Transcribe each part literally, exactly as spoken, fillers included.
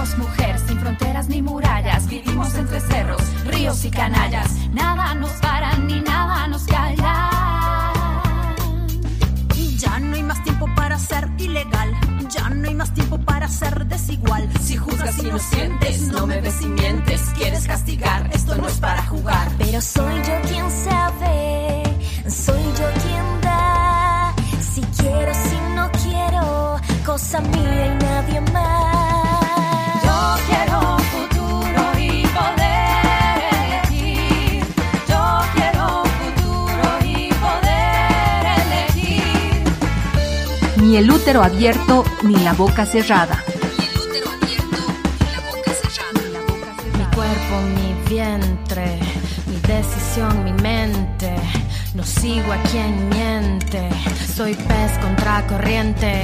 Somos mujer sin fronteras ni murallas, vivimos entre cerros, ríos y canallas. Nada nos para ni nada nos calla. Ya no hay más tiempo para ser ilegal, ya no hay más tiempo para ser desigual. Si juzgas inocentes, no me ves y mientes. Quieres castigar, esto no es para jugar. Pero soy yo quien sabe, soy yo quien da. Si quiero, si no quiero, cosa mía y nadie más. Yo quiero un futuro y poder elegir. Yo quiero un futuro y poder elegir. Ni el útero abierto ni la boca cerrada. Ni el útero abierto ni la boca cerrada. Mi cuerpo, mi vientre, mi decisión, mi mente. No sigo a quien miente. Soy pez contra corriente.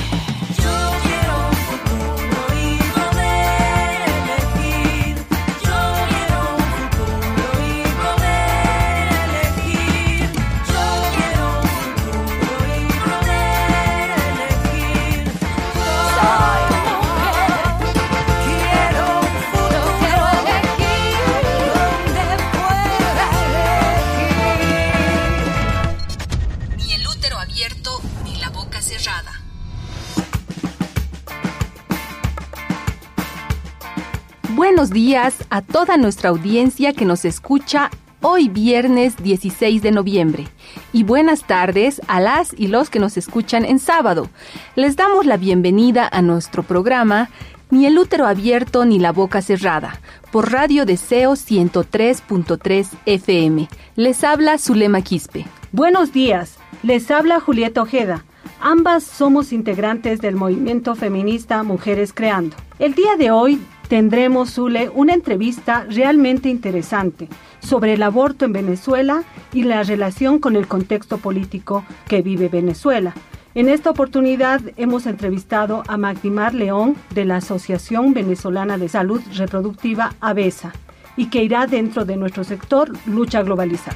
Buenos días a toda nuestra audiencia que nos escucha hoy viernes dieciséis de noviembre y buenas tardes a las y los que nos escuchan en sábado. Les damos la bienvenida a nuestro programa Ni el útero abierto ni la boca cerrada por Radio Deseo ciento tres punto tres F M. Les habla Zulema Quispe. Buenos días, les habla Julieta Ojeda. Ambas somos integrantes del movimiento feminista Mujeres Creando. El día de hoy tendremos, Zule, una entrevista realmente interesante sobre el aborto en Venezuela y la relación con el contexto político que vive Venezuela. En esta oportunidad hemos entrevistado a Magdimar León de la Asociación Venezolana de Salud Reproductiva, AVESA, y que irá dentro de nuestro sector Lucha Globalizada.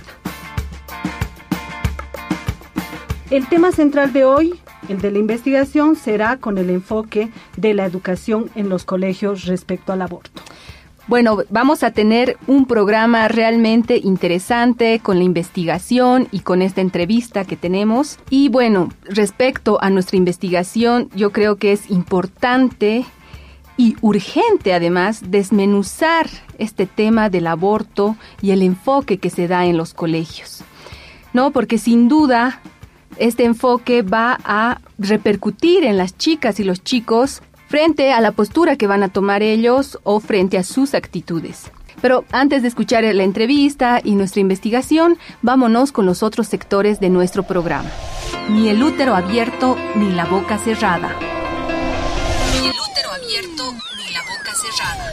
El tema central de hoy, el de la investigación, será con el enfoque de la educación en los colegios respecto al aborto. Bueno, vamos a tener un programa realmente interesante con la investigación y con esta entrevista que tenemos. Y bueno, respecto a nuestra investigación, yo creo que es importante y urgente además desmenuzar este tema del aborto y el enfoque que se da en los colegios, ¿no? Porque sin duda este enfoque va a repercutir en las chicas y los chicos frente a la postura que van a tomar ellos o frente a sus actitudes. Pero antes de escuchar la entrevista y nuestra investigación, vámonos con los otros sectores de nuestro programa. Ni el útero abierto ni la boca cerrada. Ni el útero abierto ni la boca cerrada.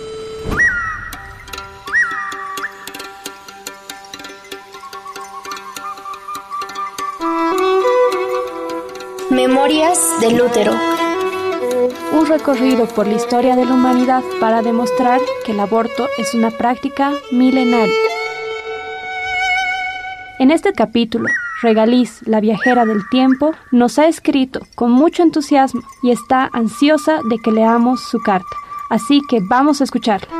Memorias del útero. Un recorrido por la historia de la humanidad para demostrar que el aborto es una práctica milenaria. En este capítulo, Regaliz, la viajera del tiempo, nos ha escrito con mucho entusiasmo y está ansiosa de que leamos su carta. Así que vamos a escucharla.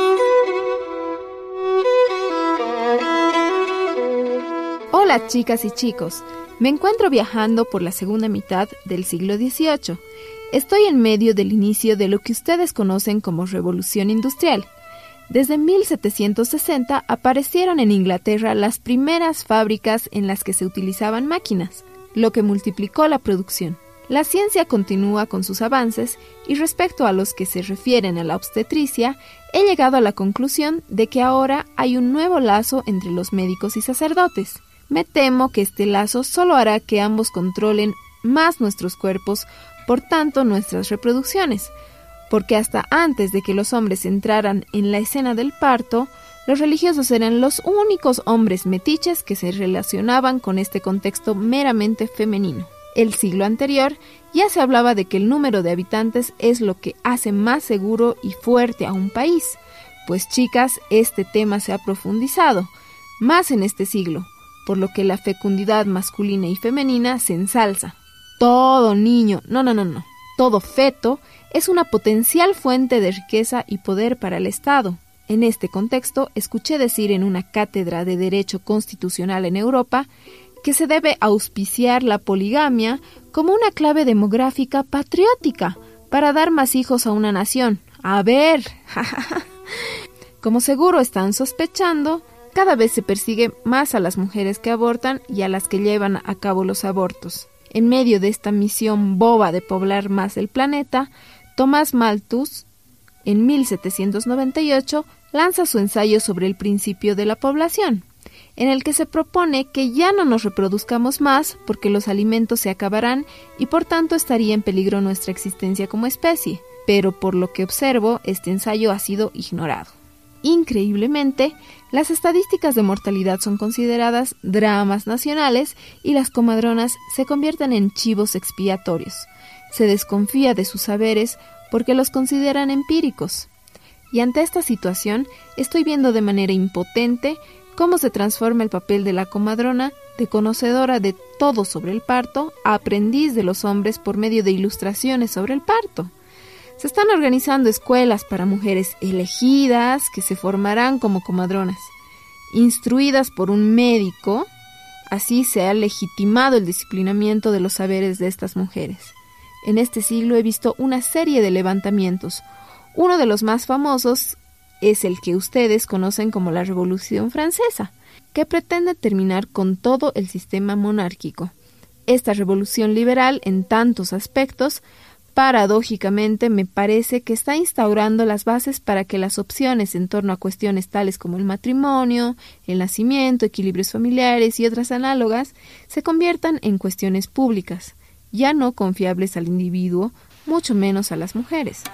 Hola chicas y chicos, me encuentro viajando por la segunda mitad del siglo dieciocho. Estoy en medio del inicio de lo que ustedes conocen como Revolución Industrial. Desde mil setecientos sesenta aparecieron en Inglaterra las primeras fábricas en las que se utilizaban máquinas, lo que multiplicó la producción. La ciencia continúa con sus avances y respecto a los que se refieren a la obstetricia, he llegado a la conclusión de que ahora hay un nuevo lazo entre los médicos y sacerdotes. Me temo que este lazo solo hará que ambos controlen más nuestros cuerpos, por tanto nuestras reproducciones, porque hasta antes de que los hombres entraran en la escena del parto, los religiosos eran los únicos hombres metiches que se relacionaban con este contexto meramente femenino. El siglo anterior ya se hablaba de que el número de habitantes es lo que hace más seguro y fuerte a un país. Pues chicas, este tema se ha profundizado, más en este siglo, por lo que la fecundidad masculina y femenina se ensalza. Todo niño, no, no, no, no, todo feto es una potencial fuente de riqueza y poder para el Estado. En este contexto, escuché decir en una cátedra de Derecho Constitucional en Europa que se debe auspiciar la poligamia como una clave demográfica patriótica para dar más hijos a una nación. A ver, como seguro están sospechando, cada vez se persigue más a las mujeres que abortan y a las que llevan a cabo los abortos. En medio de esta misión boba de poblar más el planeta, Tomás Malthus, en mil setecientos noventa y ocho, lanza su ensayo sobre el principio de la población, en el que se propone que ya no nos reproduzcamos más porque los alimentos se acabarán y por tanto estaría en peligro nuestra existencia como especie. Pero por lo que observo, este ensayo ha sido ignorado. Increíblemente, las estadísticas de mortalidad son consideradas dramas nacionales y las comadronas se convierten en chivos expiatorios. Se desconfía de sus saberes porque los consideran empíricos. Y ante esta situación, estoy viendo de manera impotente cómo se transforma el papel de la comadrona de conocedora de todo sobre el parto a aprendiz de los hombres por medio de ilustraciones sobre el parto. Se están organizando escuelas para mujeres elegidas que se formarán como comadronas, instruidas por un médico. Así se ha legitimado el disciplinamiento de los saberes de estas mujeres. En este siglo he visto una serie de levantamientos. Uno de los más famosos es el que ustedes conocen como la Revolución Francesa, que pretende terminar con todo el sistema monárquico. Esta revolución liberal, en tantos aspectos, paradójicamente me parece que está instaurando las bases para que las opciones en torno a cuestiones tales como el matrimonio, el nacimiento, equilibrios familiares y otras análogas se conviertan en cuestiones públicas, ya no confiables al individuo, mucho menos a las mujeres.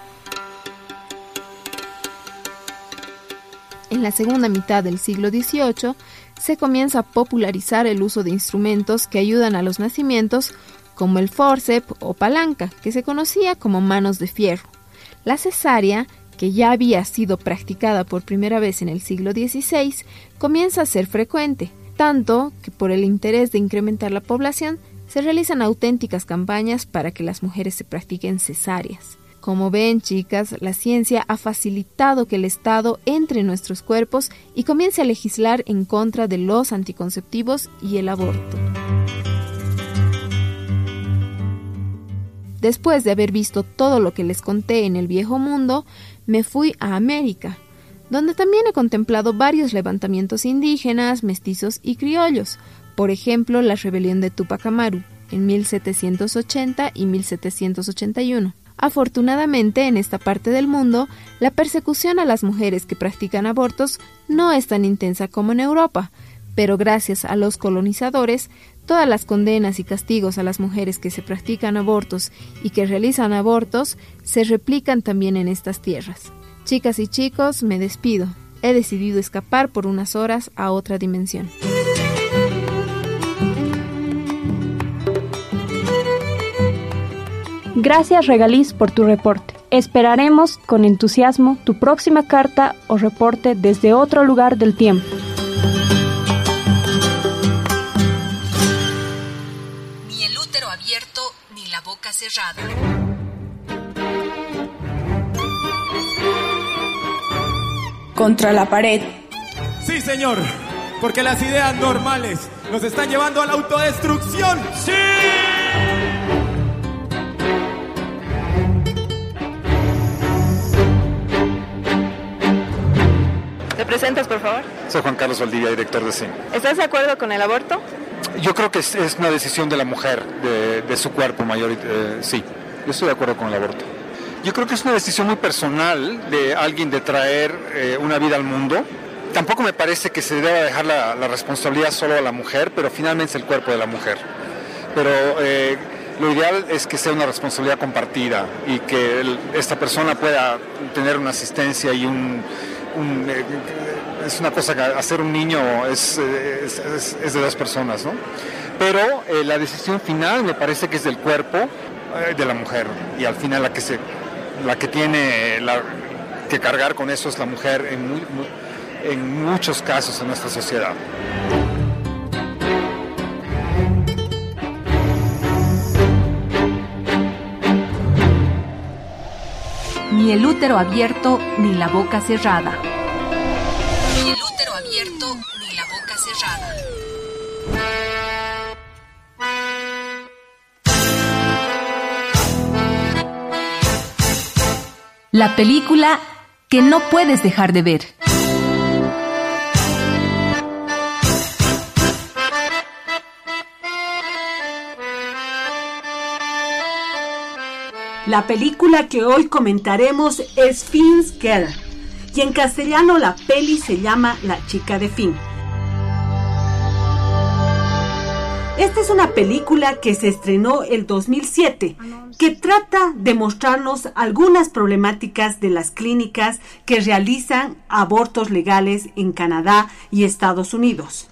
En la segunda mitad del siglo dieciocho se comienza a popularizar el uso de instrumentos que ayudan a los nacimientos, como el forceps o palanca, que se conocía como manos de fierro. La cesárea, que ya había sido practicada por primera vez en el siglo dieciséis, comienza a ser frecuente, tanto que por el interés de incrementar la población, se realizan auténticas campañas para que las mujeres se practiquen cesáreas. Como ven, chicas, la ciencia ha facilitado que el Estado entre en nuestros cuerpos y comience a legislar en contra de los anticonceptivos y el aborto. Después de haber visto todo lo que les conté en el viejo mundo, me fui a América, donde también he contemplado varios levantamientos indígenas, mestizos y criollos. Por ejemplo, la rebelión de Túpac Amaru en mil setecientos ochenta y mil setecientos ochenta y uno. Afortunadamente, en esta parte del mundo, la persecución a las mujeres que practican abortos no es tan intensa como en Europa, pero gracias a los colonizadores, todas las condenas y castigos a las mujeres que se practican abortos y que realizan abortos se replican también en estas tierras. Chicas y chicos, me despido. He decidido escapar por unas horas a otra dimensión. Gracias, Regaliz, por tu reporte. Esperaremos con entusiasmo tu próxima carta o reporte desde otro lugar del tiempo. Ni el útero abierto ni la boca cerrada. Contra la pared. Sí, señor, porque las ideas normales nos están llevando a la autodestrucción. ¡Sí! ¿Te presentas, por favor? Soy Juan Carlos Valdivia, director de cine. ¿Estás de acuerdo con el aborto? Yo creo que es, es una decisión de la mujer, de, de su cuerpo mayor. Eh, sí, yo estoy de acuerdo con el aborto. Yo creo que es una decisión muy personal de alguien de traer eh, una vida al mundo. Tampoco me parece que se deba dejar la, la responsabilidad solo a la mujer, pero finalmente es el cuerpo de la mujer. Pero eh, lo ideal es que sea una responsabilidad compartida y que el, esta persona pueda tener una asistencia y un... Un, eh, es una cosa que hacer un niño es, es, es, es de dos personas, ¿no? Pero eh, la decisión final me parece que es del cuerpo eh, de la mujer y al final la que se la que tiene la, que cargar con eso es la mujer en, muy, muy, en muchos casos en nuestra sociedad. Ni el útero abierto ni la boca cerrada. Ni el útero abierto ni la boca cerrada. La película que no puedes dejar de ver. La película que hoy comentaremos es Finn's Girl, y en castellano la peli se llama La chica de Finn. Esta es una película que se estrenó el dos mil siete, que trata de mostrarnos algunas problemáticas de las clínicas que realizan abortos legales en Canadá y Estados Unidos.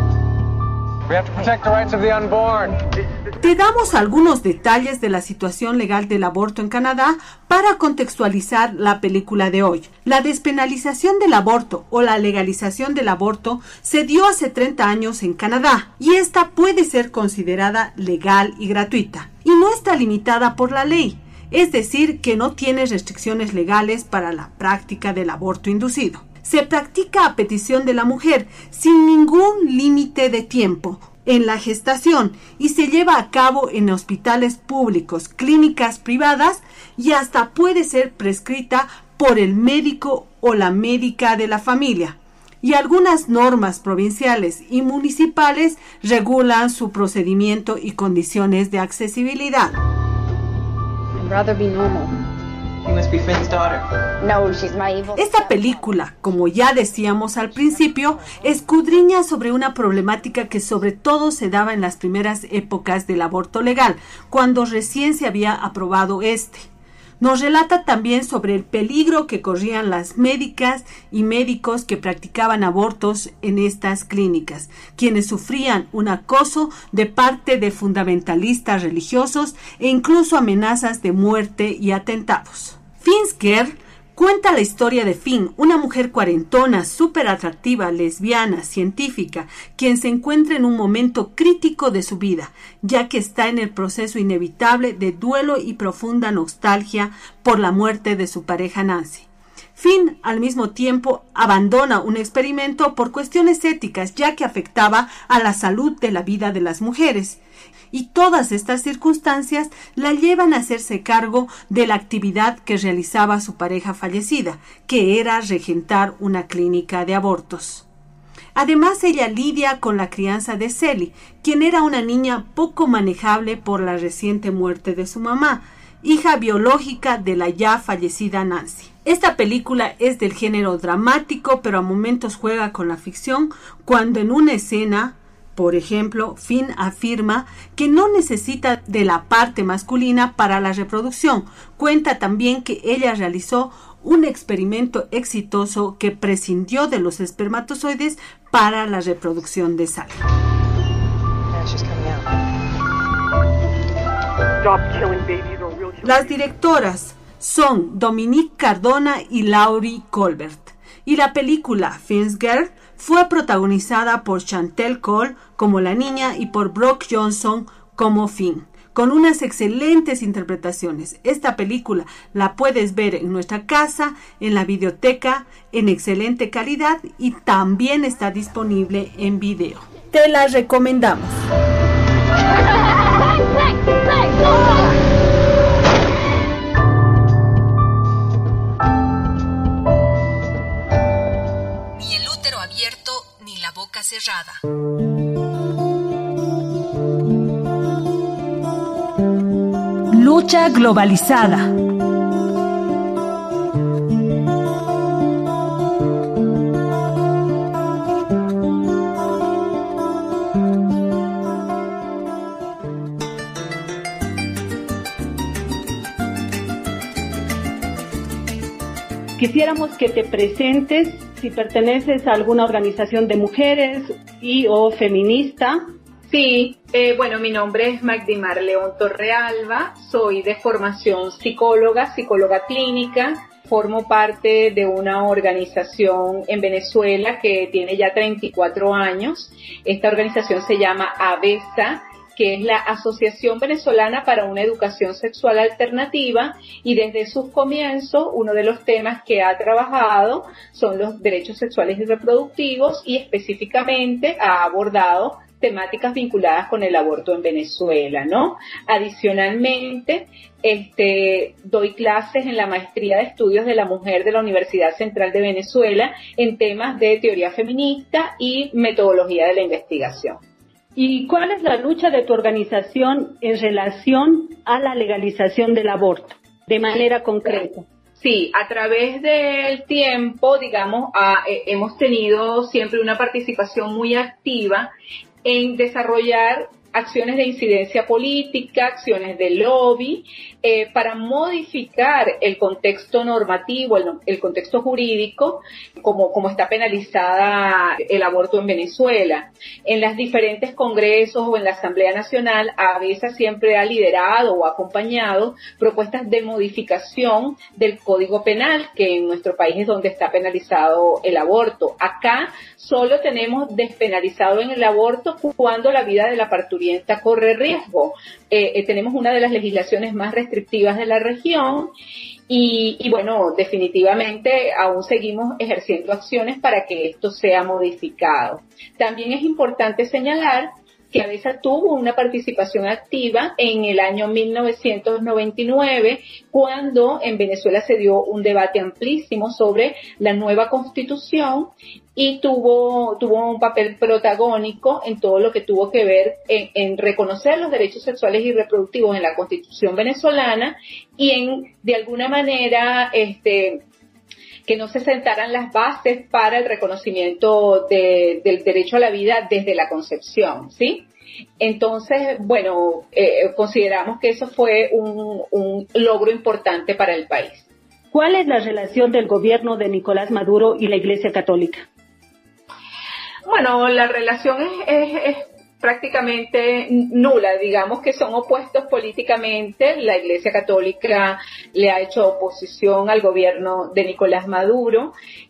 We have to protect the rights of the unborn. Te damos algunos detalles de la situación legal del aborto en Canadá para contextualizar la película de hoy. La despenalización del aborto o la legalización del aborto se dio hace treinta años en Canadá y esta puede ser considerada legal y gratuita. Y no está limitada por la ley, es decir, que no tiene restricciones legales para la práctica del aborto inducido. Se practica a petición de la mujer sin ningún límite de tiempo en la gestación y se lleva a cabo en hospitales públicos, clínicas privadas y hasta puede ser prescrita por el médico o la médica de la familia. Y algunas normas provinciales y municipales regulan su procedimiento y condiciones de accesibilidad. I'd rather be normal. You must be Finn's daughter. No, she's my evil. Esta película, como ya decíamos al principio, escudriña sobre una problemática que sobre todo se daba en las primeras épocas del aborto legal, cuando recién se había aprobado este. Nos relata también sobre el peligro que corrían las médicas y médicos que practicaban abortos en estas clínicas, quienes sufrían un acoso de parte de fundamentalistas religiosos e incluso amenazas de muerte y atentados. Finn's Girl cuenta la historia de Finn, una mujer cuarentona, súper atractiva, lesbiana, científica, quien se encuentra en un momento crítico de su vida, ya que está en el proceso inevitable de duelo y profunda nostalgia por la muerte de su pareja Nancy. Finn, al mismo tiempo, abandona un experimento por cuestiones éticas, ya que afectaba a la salud de la vida de las mujeres. Y todas estas circunstancias la llevan a hacerse cargo de la actividad que realizaba su pareja fallecida, que era regentar una clínica de abortos. Además, ella lidia con la crianza de Sally, quien era una niña poco manejable por la reciente muerte de su mamá, hija biológica de la ya fallecida Nancy. Esta película es del género dramático, pero a momentos juega con la ficción, cuando en una escena, por ejemplo, Finn afirma que no necesita de la parte masculina para la reproducción. Cuenta también que ella realizó un experimento exitoso que prescindió de los espermatozoides para la reproducción de Sally. Las directoras son Dominique Cardona y Laurie Colbert. Y la película Finn's Girl fue protagonizada por Chantel Cole como la niña y por Brock Johnson como Finn, con unas excelentes interpretaciones. Esta película la puedes ver en nuestra casa, en la videoteca, en excelente calidad y también está disponible en video. Te la recomendamos. Ni el útero abierto ni la boca cerrada. Lucha globalizada. Quisiéramos que te presentes, si perteneces a alguna organización de mujeres y o feminista. Sí, eh, bueno, mi nombre es Magdimar León Torrealba, soy de formación psicóloga, psicóloga clínica, formo parte de una organización en Venezuela que tiene ya treinta y cuatro años. Esta organización se llama AVESA que es la Asociación Venezolana para una Educación Sexual Alternativa, y desde sus comienzos uno de los temas que ha trabajado son los derechos sexuales y reproductivos, y específicamente ha abordado temáticas vinculadas con el aborto en Venezuela, ¿no? Adicionalmente, este, doy clases en la Maestría de Estudios de la Mujer de la Universidad Central de Venezuela en temas de teoría feminista y metodología de la investigación. ¿Y cuál es la lucha de tu organización en relación a la legalización del aborto, de manera concreta? Sí, a través del tiempo, digamos, ah, eh, hemos tenido siempre una participación muy activa en desarrollar acciones de incidencia política, acciones de lobby, eh, para modificar el contexto normativo, el, el contexto jurídico, como, como está penalizada el aborto en Venezuela. En los diferentes congresos o en la Asamblea Nacional, A V E S A siempre ha liderado o acompañado propuestas de modificación del Código Penal, que en nuestro país es donde está penalizado el aborto. Acá solo tenemos despenalizado en el aborto cuando la vida de la parturienta corre riesgo. Eh, eh, tenemos una de las legislaciones más restrictivas de la región y, y bueno, definitivamente aún seguimos ejerciendo acciones para que esto sea modificado. También es importante señalar que A V E S A tuvo una participación activa en el año mil novecientos noventa y nueve, cuando en Venezuela se dio un debate amplísimo sobre la nueva Constitución, y tuvo tuvo un papel protagónico en todo lo que tuvo que ver en, en reconocer los derechos sexuales y reproductivos en la Constitución venezolana, y en, de alguna manera, este que no se sentaran las bases para el reconocimiento de, del derecho a la vida desde la concepción, ¿sí? Entonces, bueno, eh, consideramos que eso fue un, un logro importante para el país. ¿Cuál es la relación del gobierno de Nicolás Maduro y la Iglesia Católica? Bueno, la relación es, es, es prácticamente nula, digamos que son opuestos políticamente. La Iglesia Católica le ha hecho oposición al gobierno de Nicolás Maduro,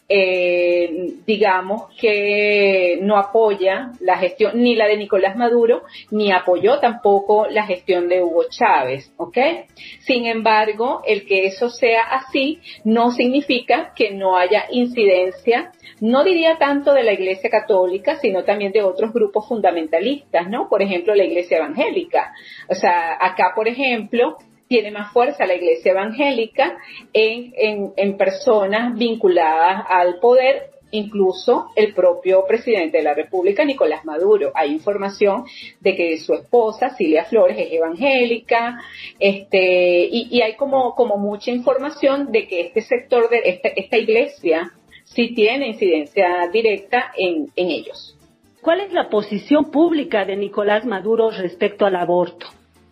eh, digamos que no apoya la gestión ni la de Nicolás Maduro, ni apoyó tampoco la gestión de Hugo Chávez, ¿ok? Sin embargo, el que eso sea así no significa que no haya incidencia, no diría tanto de la Iglesia Católica, sino también de otros grupos fundamentalistas, ¿no? Por ejemplo, la Iglesia Evangélica. O sea, acá, por ejemplo, tiene más fuerza la Iglesia Evangélica en, en, en personas vinculadas al poder, incluso el propio presidente de la República, Nicolás Maduro. Hay información de que su esposa, Cilia Flores, es evangélica, este, y, y hay como, como mucha información de que este sector, de esta, esta iglesia, sí tiene incidencia directa en, en ellos. ¿Cuál es la posición pública de Nicolás Maduro respecto al aborto?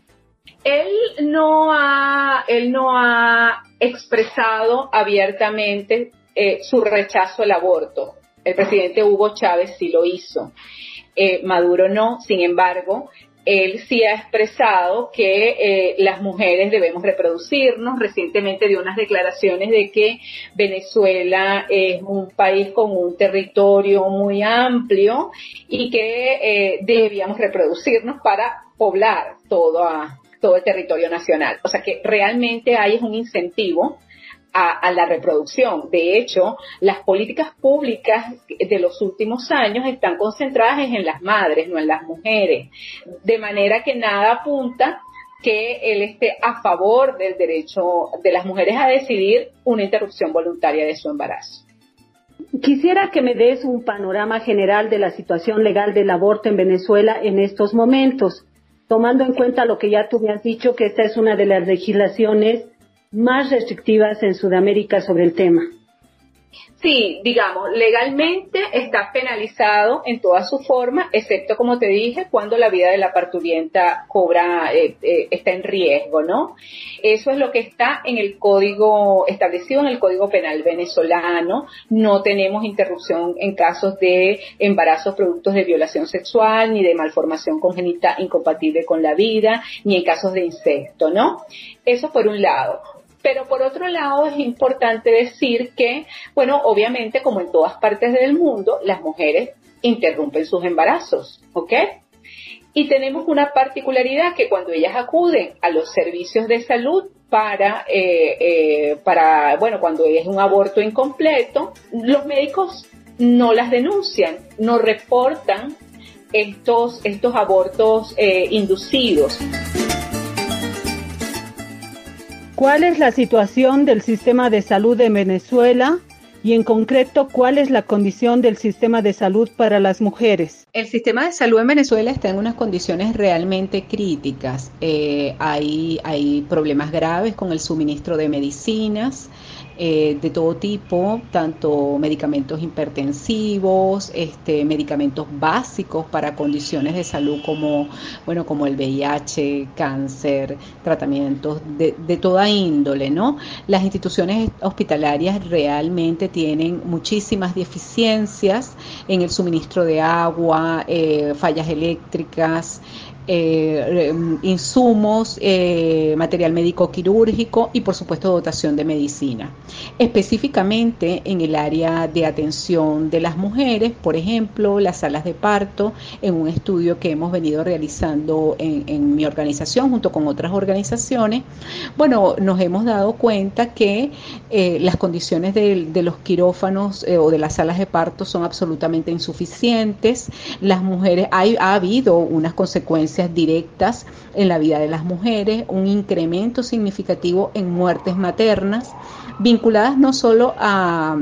Él no ha, él no ha expresado abiertamente eh, su rechazo al aborto. El presidente Hugo Chávez sí lo hizo. Eh, Maduro no, sin embargo, él sí ha expresado que eh, las mujeres debemos reproducirnos. Recientemente dio unas declaraciones de que Venezuela es un país con un territorio muy amplio y que eh, debíamos reproducirnos para poblar todo, a, todo el territorio nacional. O sea que realmente hay un incentivo A, a la reproducción. De hecho, las políticas públicas de los últimos años están concentradas en las madres, no en las mujeres, de manera que nada apunta que él esté a favor del derecho de las mujeres a decidir una interrupción voluntaria de su embarazo. Quisiera que me des un panorama general de la situación legal del aborto en Venezuela en estos momentos, tomando en cuenta lo que ya tú me has dicho, que esta es una de las legislaciones más restrictivas en Sudamérica sobre el tema. Sí, digamos, legalmente está penalizado en toda su forma, excepto, como te dije, cuando la vida de la parturienta cobra, eh, eh, está en riesgo, ¿no? Eso es lo que está en el código, establecido en el Código Penal venezolano. No tenemos interrupción en casos de embarazos productos de violación sexual, ni de malformación congénita incompatible con la vida, ni en casos de incesto, ¿no? Eso por un lado. Pero por otro lado es importante decir que, bueno, obviamente como en todas partes del mundo, las mujeres interrumpen sus embarazos, ¿ok? Y tenemos una particularidad que cuando ellas acuden a los servicios de salud para, eh, eh, para, bueno, cuando es un aborto incompleto, los médicos no las denuncian, no reportan estos, estos abortos eh, inducidos. ¿Cuál es la situación del sistema de salud en Venezuela? Y en concreto, ¿cuál es la condición del sistema de salud para las mujeres? El sistema de salud en Venezuela está en unas condiciones realmente críticas. Eh, hay, hay problemas graves con el suministro de medicinas eh, de todo tipo, tanto medicamentos hipertensivos, este, medicamentos básicos para condiciones de salud como, bueno, como el V I H, cáncer, tratamientos de, de toda índole, ¿no? Las instituciones hospitalarias realmente tienen muchísimas deficiencias en el suministro de agua, eh, fallas eléctricas, eh, insumos, eh, material médico quirúrgico y por supuesto dotación de medicina. Específicamente en el área de atención de las mujeres, por ejemplo, las salas de parto, en un estudio que hemos venido realizando en, en mi organización junto con otras organizaciones, bueno, nos hemos dado cuenta que eh, las condiciones de, de los quirófanos eh, o de las salas de parto son absolutamente insuficientes. Las mujeres, hay, ha habido unas consecuencias directas en la vida de las mujeres, un incremento significativo en muertes maternas, vinculadas no solo a,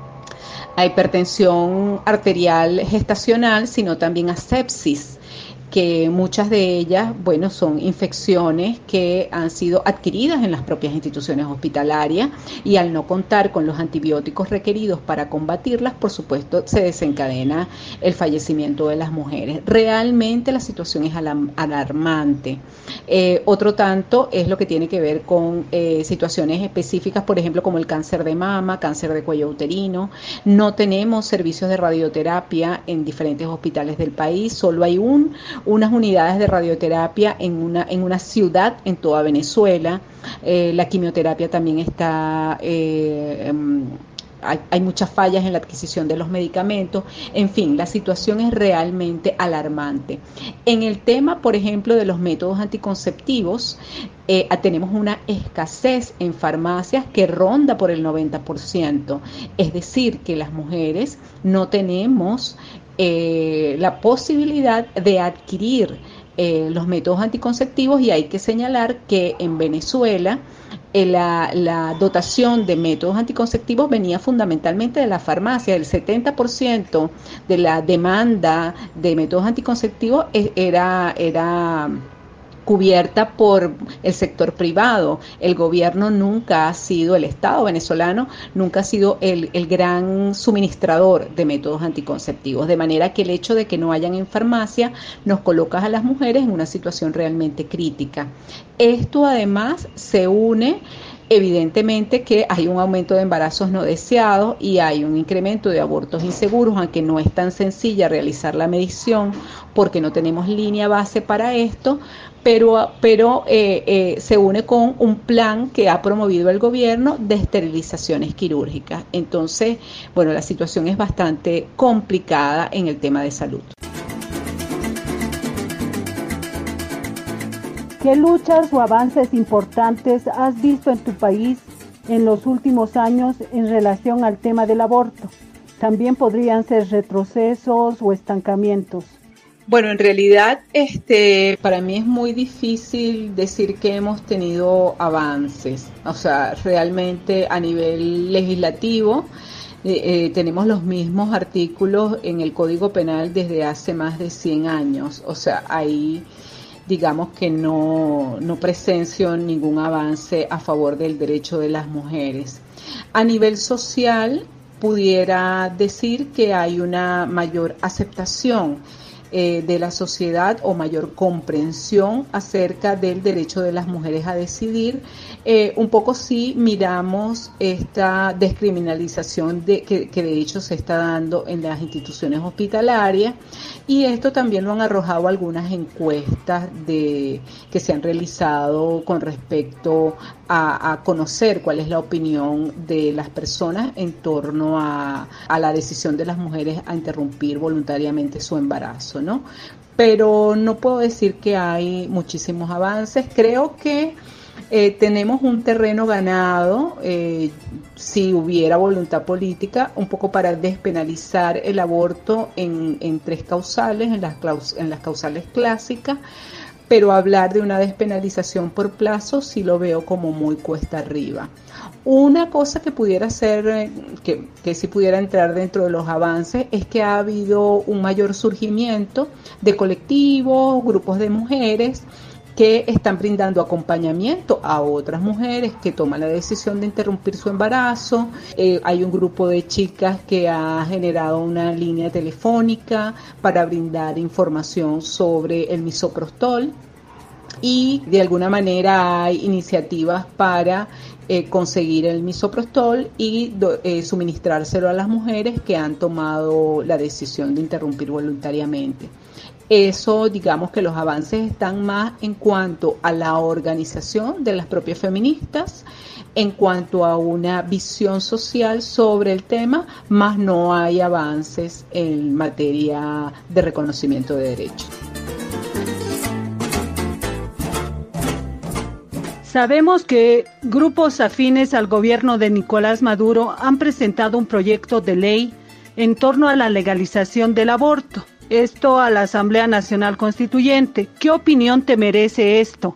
a hipertensión arterial gestacional, sino también a sepsis, que muchas de ellas, bueno, son infecciones que han sido adquiridas en las propias instituciones hospitalarias y al no contar con los antibióticos requeridos para combatirlas, por supuesto, se desencadena el fallecimiento de las mujeres. Realmente la situación es alarmante. Eh, otro tanto es lo que tiene que ver con eh, situaciones específicas, por ejemplo, como el cáncer de mama, cáncer de cuello uterino. No tenemos servicios de radioterapia en diferentes hospitales del país, solo hay un unas unidades de radioterapia en una, en una ciudad en toda Venezuela. Eh, la quimioterapia también está, eh, um, hay, hay muchas fallas en la adquisición de los medicamentos. En fin, la situación es realmente alarmante. En el tema, por ejemplo, de los métodos anticonceptivos, eh, tenemos una escasez en farmacias que ronda por el noventa por ciento. Es decir, que las mujeres no tenemos Eh, la posibilidad de adquirir eh, los métodos anticonceptivos, y hay que señalar que en Venezuela eh, la, la dotación de métodos anticonceptivos venía fundamentalmente de la farmacia. El setenta por ciento de la demanda de métodos anticonceptivos era era cubierta por el sector privado. El gobierno nunca ha sido, el Estado venezolano nunca ha sido el, el gran suministrador de métodos anticonceptivos, de manera que el hecho de que no hayan en farmacia nos coloca a las mujeres en una situación realmente crítica. Esto además se une evidentemente que hay un aumento de embarazos no deseados y hay un incremento de abortos inseguros, aunque no es tan sencilla realizar la medición porque no tenemos línea base para esto, pero, pero eh, eh, se une con un plan que ha promovido el gobierno de esterilizaciones quirúrgicas. Entonces, bueno, la situación es bastante complicada en el tema de salud. ¿Qué luchas o avances importantes has visto en tu país en los últimos años en relación al tema del aborto? También podrían ser retrocesos o estancamientos. Bueno, en realidad, este, para mí es muy difícil decir que hemos tenido avances. O sea, realmente a nivel legislativo eh, eh, tenemos los mismos artículos en el Código Penal desde hace más de cien años. O sea, ahí digamos que no, no presencio ningún avance a favor del derecho de las mujeres. A nivel social, pudiera decir que hay una mayor aceptación eh, de la sociedad o mayor comprensión acerca del derecho de las mujeres a decidir. Eh, un poco sí miramos esta descriminalización de, que, que de hecho se está dando en las instituciones hospitalarias, y esto también lo han arrojado algunas encuestas de, que se han realizado con respecto a, a conocer cuál es la opinión de las personas en torno a, a la decisión de las mujeres a interrumpir voluntariamente su embarazo, ¿no? Pero no puedo decir que hay muchísimos avances. Creo que eh, tenemos un terreno ganado, eh, si hubiera voluntad política, un poco para despenalizar el aborto en, en tres causales, en las, claus- en las causales clásicas, pero hablar de una despenalización por plazo sí lo veo como muy cuesta arriba. Una cosa que pudiera ser, que, que sí pudiera entrar dentro de los avances, es que ha habido un mayor surgimiento de colectivos, grupos de mujeres que están brindando acompañamiento a otras mujeres que toman la decisión de interrumpir su embarazo. Eh, hay un grupo de chicas que ha generado una línea telefónica para brindar información sobre el misoprostol, y de alguna manera hay iniciativas para eh, conseguir el misoprostol y do, eh, suministrárselo a las mujeres que han tomado la decisión de interrumpir voluntariamente. Eso, digamos que los avances están más en cuanto a la organización de las propias feministas, en cuanto a una visión social sobre el tema, más no hay avances en materia de reconocimiento de derechos. Sabemos que grupos afines al gobierno de Nicolás Maduro han presentado un proyecto de ley en torno a la legalización del aborto. Esto a la Asamblea Nacional Constituyente. ¿Qué opinión te merece esto?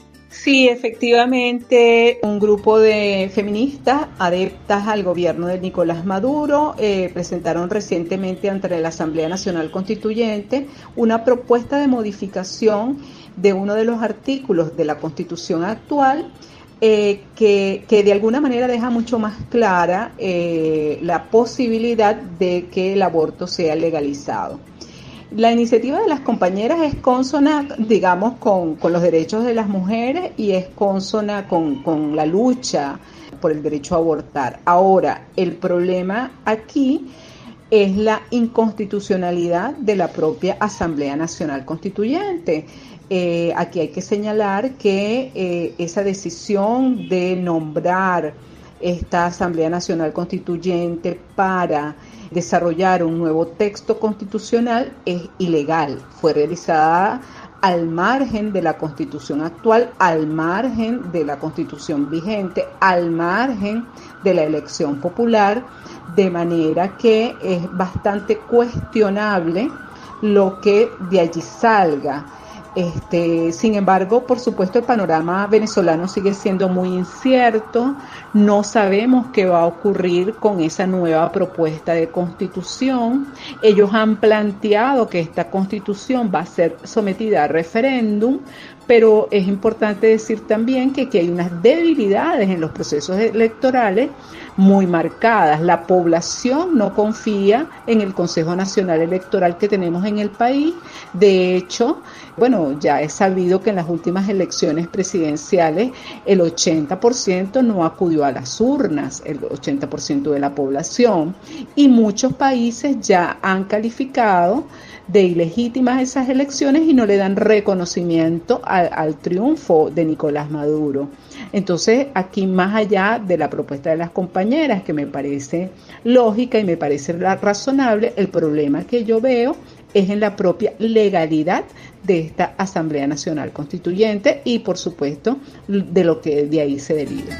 Sí, efectivamente, un grupo de feministas adeptas al gobierno de Nicolás Maduro eh, presentaron recientemente ante la Asamblea Nacional Constituyente una propuesta de modificación de uno de los artículos de la Constitución actual eh, que, que de alguna manera deja mucho más clara eh, la posibilidad de que el aborto sea legalizado. La iniciativa de las compañeras es consona, digamos, con, con los derechos de las mujeres y es consona con, con la lucha por el derecho a abortar. Ahora, el problema aquí es la inconstitucionalidad de la propia Asamblea Nacional Constituyente. Eh, aquí hay que señalar que eh, esa decisión de nombrar esta Asamblea Nacional Constituyente para desarrollar un nuevo texto constitucional es ilegal. Fue realizada al margen de la Constitución actual, al margen de la Constitución vigente, al margen de la elección popular, de manera que es bastante cuestionable lo que de allí salga. Este, sin embargo, por supuesto, el panorama venezolano sigue siendo muy incierto. No sabemos qué va a ocurrir con esa nueva propuesta de constitución. Ellos han planteado que esta constitución va a ser sometida a referéndum, pero es importante decir también que aquí hay unas debilidades en los procesos electorales muy marcadas. La población no confía en el Consejo Nacional Electoral que tenemos en el país. De hecho, bueno, ya es sabido que en las últimas elecciones presidenciales el ochenta por ciento no acudió a las urnas, el ochenta por ciento de la población, y muchos países ya han calificado de ilegítimas esas elecciones y no le dan reconocimiento al, al triunfo de Nicolás Maduro. Entonces, aquí más allá de la propuesta de las compañeras, que me parece lógica y me parece razonable, el problema que yo veo es en la propia legalidad de esta Asamblea Nacional Constituyente y, por supuesto, de lo que de ahí se deriva.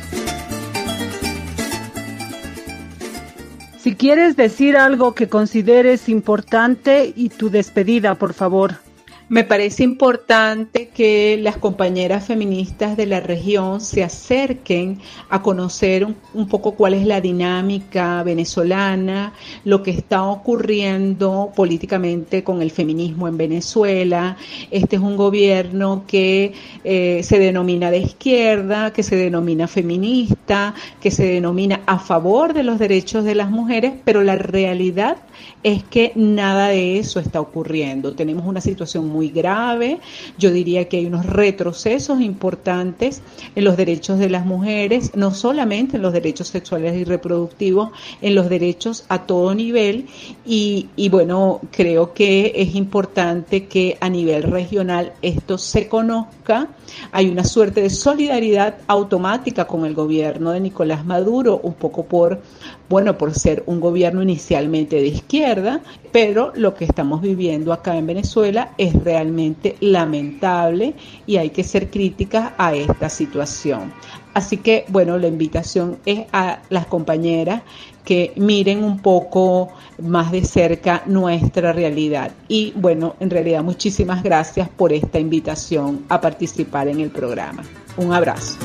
Si quieres decir algo que consideres importante y tu despedida, por favor. Me parece importante que las compañeras feministas de la región se acerquen a conocer un, un poco cuál es la dinámica venezolana, lo que está ocurriendo políticamente con el feminismo en Venezuela. Este es un gobierno que eh, se denomina de izquierda, que se denomina feminista, que se denomina a favor de los derechos de las mujeres, pero la realidad es que nada de eso está ocurriendo. Tenemos una situación muy grave. Yo diría que hay unos retrocesos importantes en los derechos de las mujeres, no solamente en los derechos sexuales y reproductivos, en los derechos a todo nivel. Y, y bueno, creo que es importante que a nivel regional esto se conozca. Hay una suerte de solidaridad automática con el gobierno de Nicolás Maduro, un poco por, bueno, por ser un gobierno inicialmente de izquierda, pero lo que estamos viviendo acá en Venezuela es realmente lamentable y hay que ser críticas a esta situación. Así que, bueno, la invitación es a las compañeras que miren un poco más de cerca nuestra realidad. Y bueno, en realidad muchísimas gracias por esta invitación a participar en el programa. Un abrazo.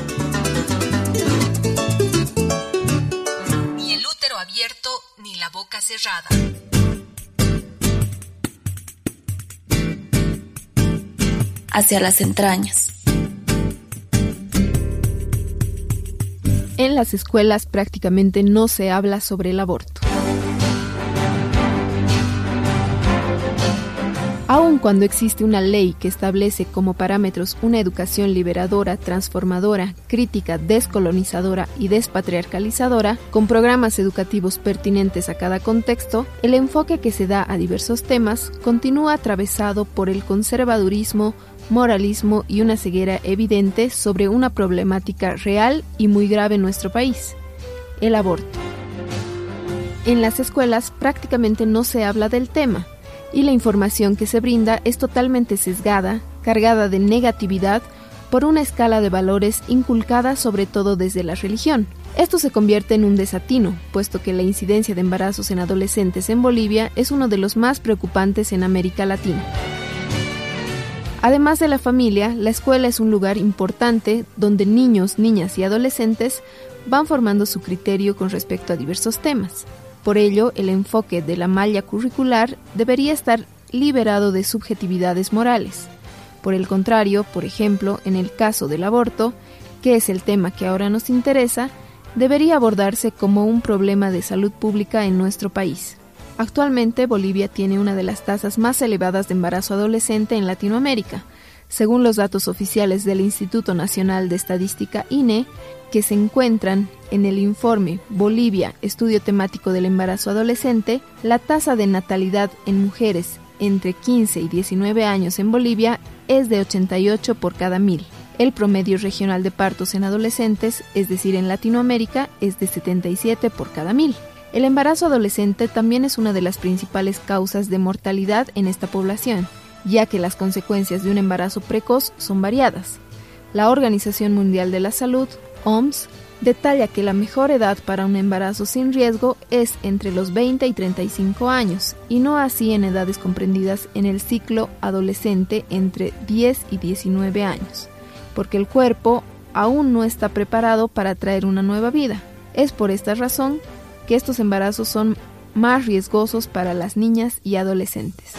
Ni el útero abierto ni la boca cerrada. Hacia las entrañas. En las escuelas prácticamente no se habla sobre el aborto. Aun cuando existe una ley que establece como parámetros una educación liberadora, transformadora, crítica, descolonizadora y despatriarcalizadora, con programas educativos pertinentes a cada contexto, el enfoque que se da a diversos temas continúa atravesado por el conservadurismo, moralismo y una ceguera evidente sobre una problemática real y muy grave en nuestro país: el aborto. En las escuelas prácticamente no se habla del tema, y la información que se brinda es totalmente sesgada, cargada de negatividad, por una escala de valores inculcada sobre todo desde la religión. Esto se convierte en un desatino, puesto que la incidencia de embarazos en adolescentes en Bolivia es uno de los más preocupantes en América Latina. Además de la familia, la escuela es un lugar importante donde niños, niñas y adolescentes van formando su criterio con respecto a diversos temas. Por ello, el enfoque de la malla curricular debería estar liberado de subjetividades morales. Por el contrario, por ejemplo, en el caso del aborto, que es el tema que ahora nos interesa, debería abordarse como un problema de salud pública en nuestro país. Actualmente, Bolivia tiene una de las tasas más elevadas de embarazo adolescente en Latinoamérica, según los datos oficiales del Instituto Nacional de Estadística I N E, que se encuentran en el informe Bolivia, Estudio Temático del Embarazo Adolescente. La tasa de natalidad en mujeres entre quince y diecinueve años en Bolivia es de ochenta y ocho por cada mil. El promedio regional de partos en adolescentes, es decir, en Latinoamérica, es de setenta y siete por cada mil. El embarazo adolescente también es una de las principales causas de mortalidad en esta población, ya que las consecuencias de un embarazo precoz son variadas. La Organización Mundial de la Salud, O M S, detalla que la mejor edad para un embarazo sin riesgo es entre los veinte y treinta y cinco años, y no así en edades comprendidas en el ciclo adolescente entre diez y diecinueve años, porque el cuerpo aún no está preparado para traer una nueva vida. Es por esta razón que estos embarazos son más riesgosos para las niñas y adolescentes.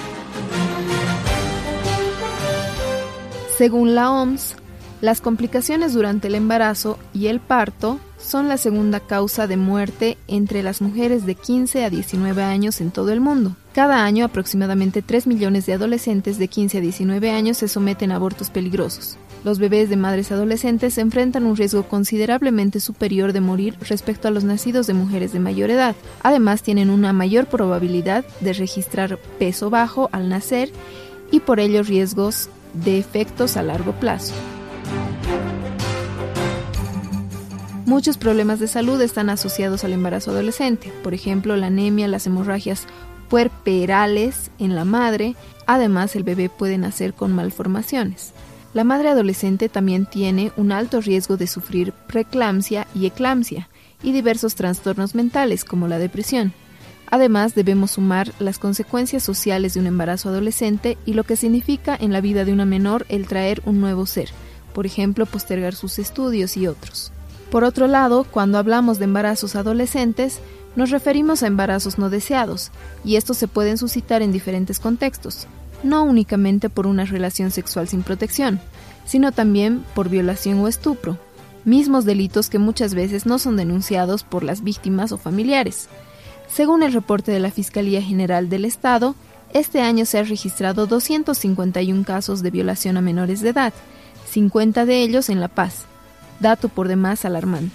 Según la O M S, las complicaciones durante el embarazo y el parto son la segunda causa de muerte entre las mujeres de quince a diecinueve años en todo el mundo. Cada año, aproximadamente tres millones de adolescentes de quince a diecinueve años se someten a abortos peligrosos. Los bebés de madres adolescentes enfrentan un riesgo considerablemente superior de morir respecto a los nacidos de mujeres de mayor edad. Además, tienen una mayor probabilidad de registrar peso bajo al nacer y por ello riesgos de efectos a largo plazo. Muchos problemas de salud están asociados al embarazo adolescente, por ejemplo, la anemia, las hemorragias puerperales en la madre. Además, el bebé puede nacer con malformaciones. La madre adolescente también tiene un alto riesgo de sufrir preeclampsia y eclampsia y diversos trastornos mentales como la depresión. Además, debemos sumar las consecuencias sociales de un embarazo adolescente y lo que significa en la vida de una menor el traer un nuevo ser, por ejemplo, postergar sus estudios y otros. Por otro lado, cuando hablamos de embarazos adolescentes, nos referimos a embarazos no deseados, y estos se pueden suscitar en diferentes contextos, no únicamente por una relación sexual sin protección, sino también por violación o estupro, mismos delitos que muchas veces no son denunciados por las víctimas o familiares. Según el reporte de la Fiscalía General del Estado, este año se han registrado doscientos cincuenta y uno casos de violación a menores de edad, cincuenta de ellos en La Paz, dato por demás alarmante.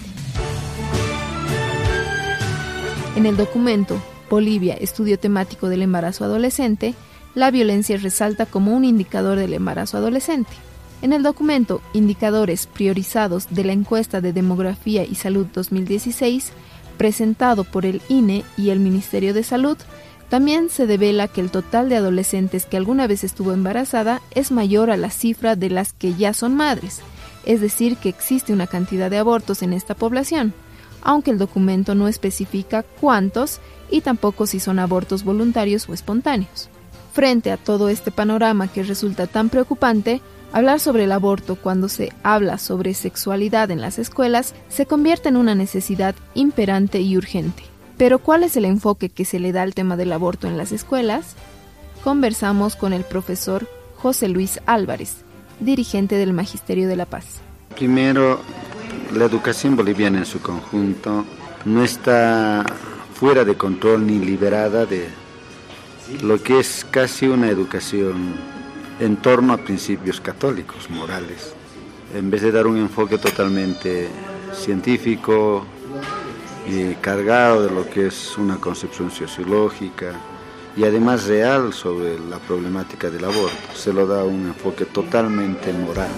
En el documento Bolivia, estudio temático del embarazo adolescente, la violencia resalta como un indicador del embarazo adolescente. En el documento Indicadores priorizados de la encuesta de Demografía y Salud dos mil dieciséis, presentado por el I N E y el Ministerio de Salud, también se devela que el total de adolescentes que alguna vez estuvo embarazada es mayor a la cifra de las que ya son madres, es decir, que existe una cantidad de abortos en esta población, aunque el documento no especifica cuántos y tampoco si son abortos voluntarios o espontáneos. Frente a todo este panorama que resulta tan preocupante, hablar sobre el aborto cuando se habla sobre sexualidad en las escuelas se convierte en una necesidad imperante y urgente. Pero ¿cuál es el enfoque que se le da al tema del aborto en las escuelas? Conversamos con el profesor José Luis Álvarez, dirigente del Magisterio de La Paz. Primero, la educación boliviana en su conjunto no está fuera de control ni liberada de lo que es casi una educación en torno a principios católicos, morales, en vez de dar un enfoque totalmente científico y cargado de lo que es una concepción sociológica y además real sobre la problemática del aborto, se lo da un enfoque totalmente moral.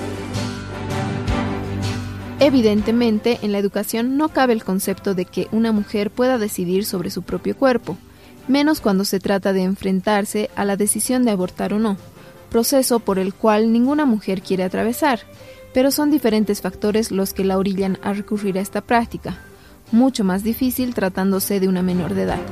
Evidentemente, en la educación no cabe el concepto de que una mujer pueda decidir sobre su propio cuerpo, menos cuando se trata de enfrentarse a la decisión de abortar o no, proceso por el cual ninguna mujer quiere atravesar, pero son diferentes factores los que la orillan a recurrir a esta práctica, mucho más difícil tratándose de una menor de edad.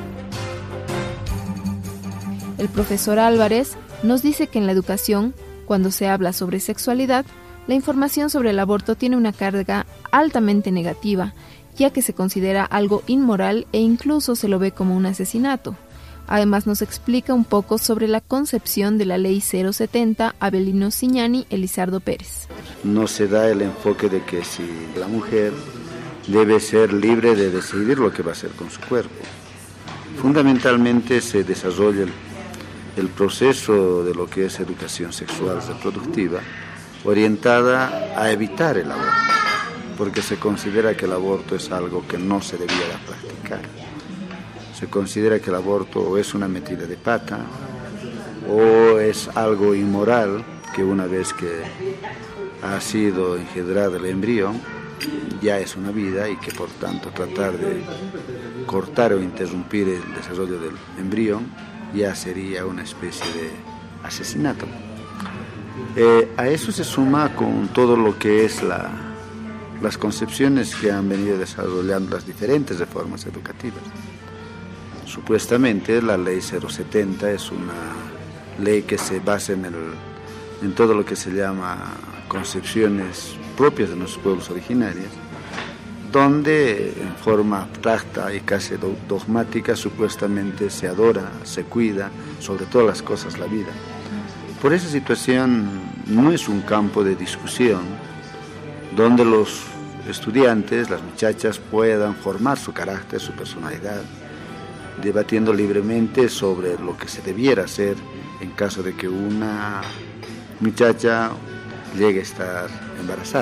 El profesor Álvarez nos dice que en la educación, cuando se habla sobre sexualidad, la información sobre el aborto tiene una carga altamente negativa, ya que se considera algo inmoral e incluso se lo ve como un asesinato. Además nos explica un poco sobre la concepción de la Ley cero setenta Avelino Siñani Elizardo Pérez. No se da el enfoque de que si la mujer debe ser libre de decidir lo que va a hacer con su cuerpo. Fundamentalmente se desarrolla el, el proceso de lo que es educación sexual reproductiva orientada a evitar el aborto, porque se considera que el aborto es algo que no se debiera practicar. Se considera que el aborto o es una metida de pata o es algo inmoral que una vez que ha sido engendrado el embrión ya es una vida y que por tanto tratar de cortar o interrumpir el desarrollo del embrión ya sería una especie de asesinato. Eh, a eso se suma con todo lo que es la, las concepciones que han venido desarrollando las diferentes reformas educativas. Supuestamente la Ley cero setenta es una ley que se basa en, el, en todo lo que se llama concepciones propias de nuestros pueblos originarios, donde en forma abstracta y casi dogmática supuestamente se adora, se cuida, sobre todas las cosas la vida. Por esa situación no es un campo de discusión donde los estudiantes, las muchachas, puedan formar su carácter, su personalidad, debatiendo libremente sobre lo que se debiera hacer en caso de que una muchacha llegue a estar embarazada.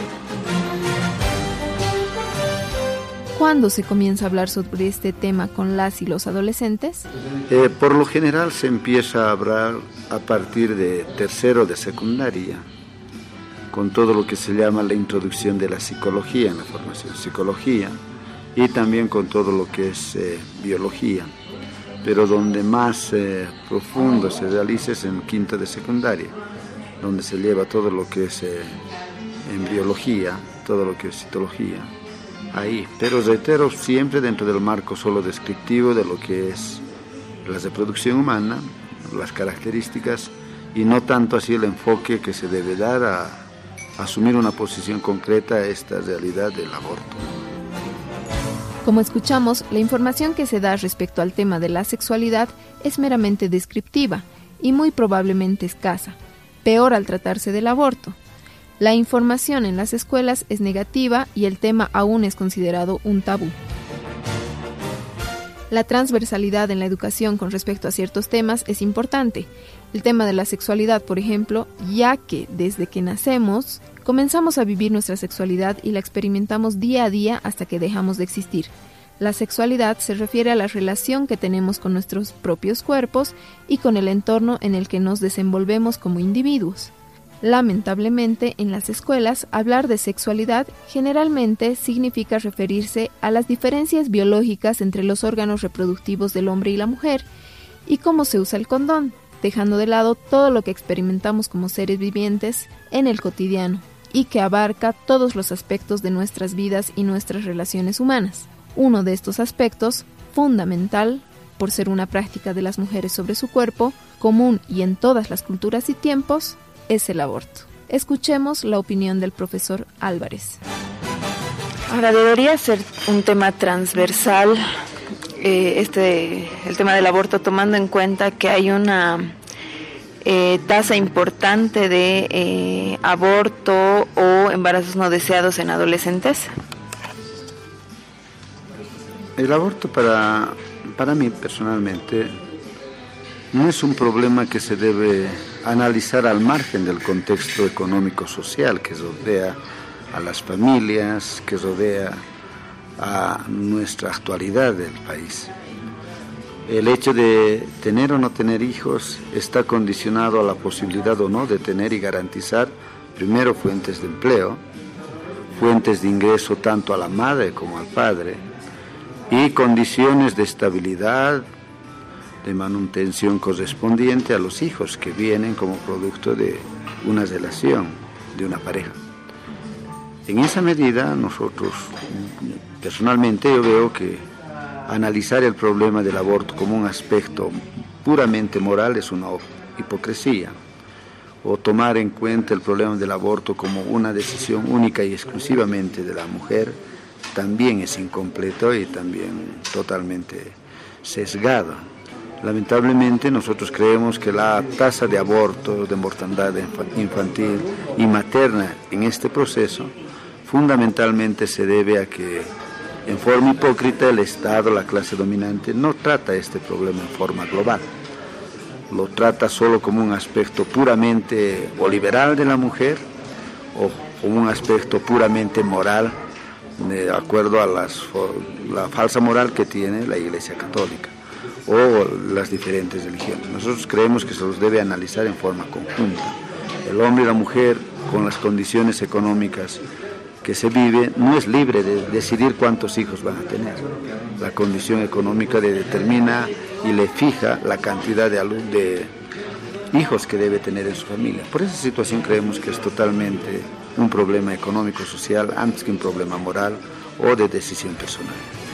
¿Cuándo se comienza a hablar sobre este tema con las y los adolescentes? Eh, por lo general se empieza a hablar a partir de tercero de secundaria, con todo lo que se llama la introducción de la psicología en la formación, psicología, y también con todo lo que es eh, biología, pero donde más eh, profundo se realiza es en quinto de secundaria, donde se lleva todo lo que es eh, en biología, todo lo que es citología, ahí, pero reitero, siempre dentro del marco solo descriptivo de lo que es la reproducción humana, las características, y no tanto así el enfoque que se debe dar a, a asumir una posición concreta a esta realidad del aborto. Como escuchamos, la información que se da respecto al tema de la sexualidad es meramente descriptiva y muy probablemente escasa, peor al tratarse del aborto. La información en las escuelas es negativa y el tema aún es considerado un tabú. La transversalidad en la educación con respecto a ciertos temas es importante. El tema de la sexualidad, por ejemplo, ya que desde que nacemos comenzamos a vivir nuestra sexualidad y la experimentamos día a día hasta que dejamos de existir. La sexualidad se refiere a la relación que tenemos con nuestros propios cuerpos y con el entorno en el que nos desenvolvemos como individuos. Lamentablemente, en las escuelas, hablar de sexualidad generalmente significa referirse a las diferencias biológicas entre los órganos reproductivos del hombre y la mujer y cómo se usa el condón, dejando de lado todo lo que experimentamos como seres vivientes en el cotidiano y que abarca todos los aspectos de nuestras vidas y nuestras relaciones humanas. Uno de estos aspectos, fundamental, por ser una práctica de las mujeres sobre su cuerpo, común y en todas las culturas y tiempos, es el aborto. Escuchemos la opinión del profesor Álvarez. Ahora, debería ser un tema transversal, eh, este, el tema del aborto, tomando en cuenta que hay una eh, tasa importante de eh, aborto o embarazos no deseados en adolescentes. El aborto para, para mí personalmente no es un problema que se debe analizar al margen del contexto económico-social que rodea a las familias, que rodea a nuestra actualidad del país. El hecho de tener o no tener hijos está condicionado a la posibilidad o no de tener y garantizar, primero, fuentes de empleo, fuentes de ingreso tanto a la madre como al padre, y condiciones de estabilidad, de manutención correspondiente a los hijos que vienen como producto de una relación, de una pareja. En esa medida, nosotros, personalmente, yo veo que analizar el problema del aborto como un aspecto puramente moral es una hipocresía, o tomar en cuenta el problema del aborto como una decisión única y exclusivamente de la mujer también es incompleto y también totalmente sesgado. Lamentablemente nosotros creemos que la tasa de aborto, de mortandad infantil y materna en este proceso fundamentalmente se debe a que en forma hipócrita el Estado, la clase dominante, no trata este problema en forma global. Lo trata solo como un aspecto puramente o liberal de la mujer o como un aspecto puramente moral, de acuerdo a las, la falsa moral que tiene la Iglesia Católica o las diferentes religiones. Nosotros creemos que se los debe analizar en forma conjunta. El hombre y la mujer, con las condiciones económicas que se vive, no es libre de decidir cuántos hijos van a tener. La condición económica le determina y le fija la cantidad de, de hijos que debe tener en su familia. Por esa situación creemos que es totalmente un problema económico-social antes que un problema moral o de decisión personal.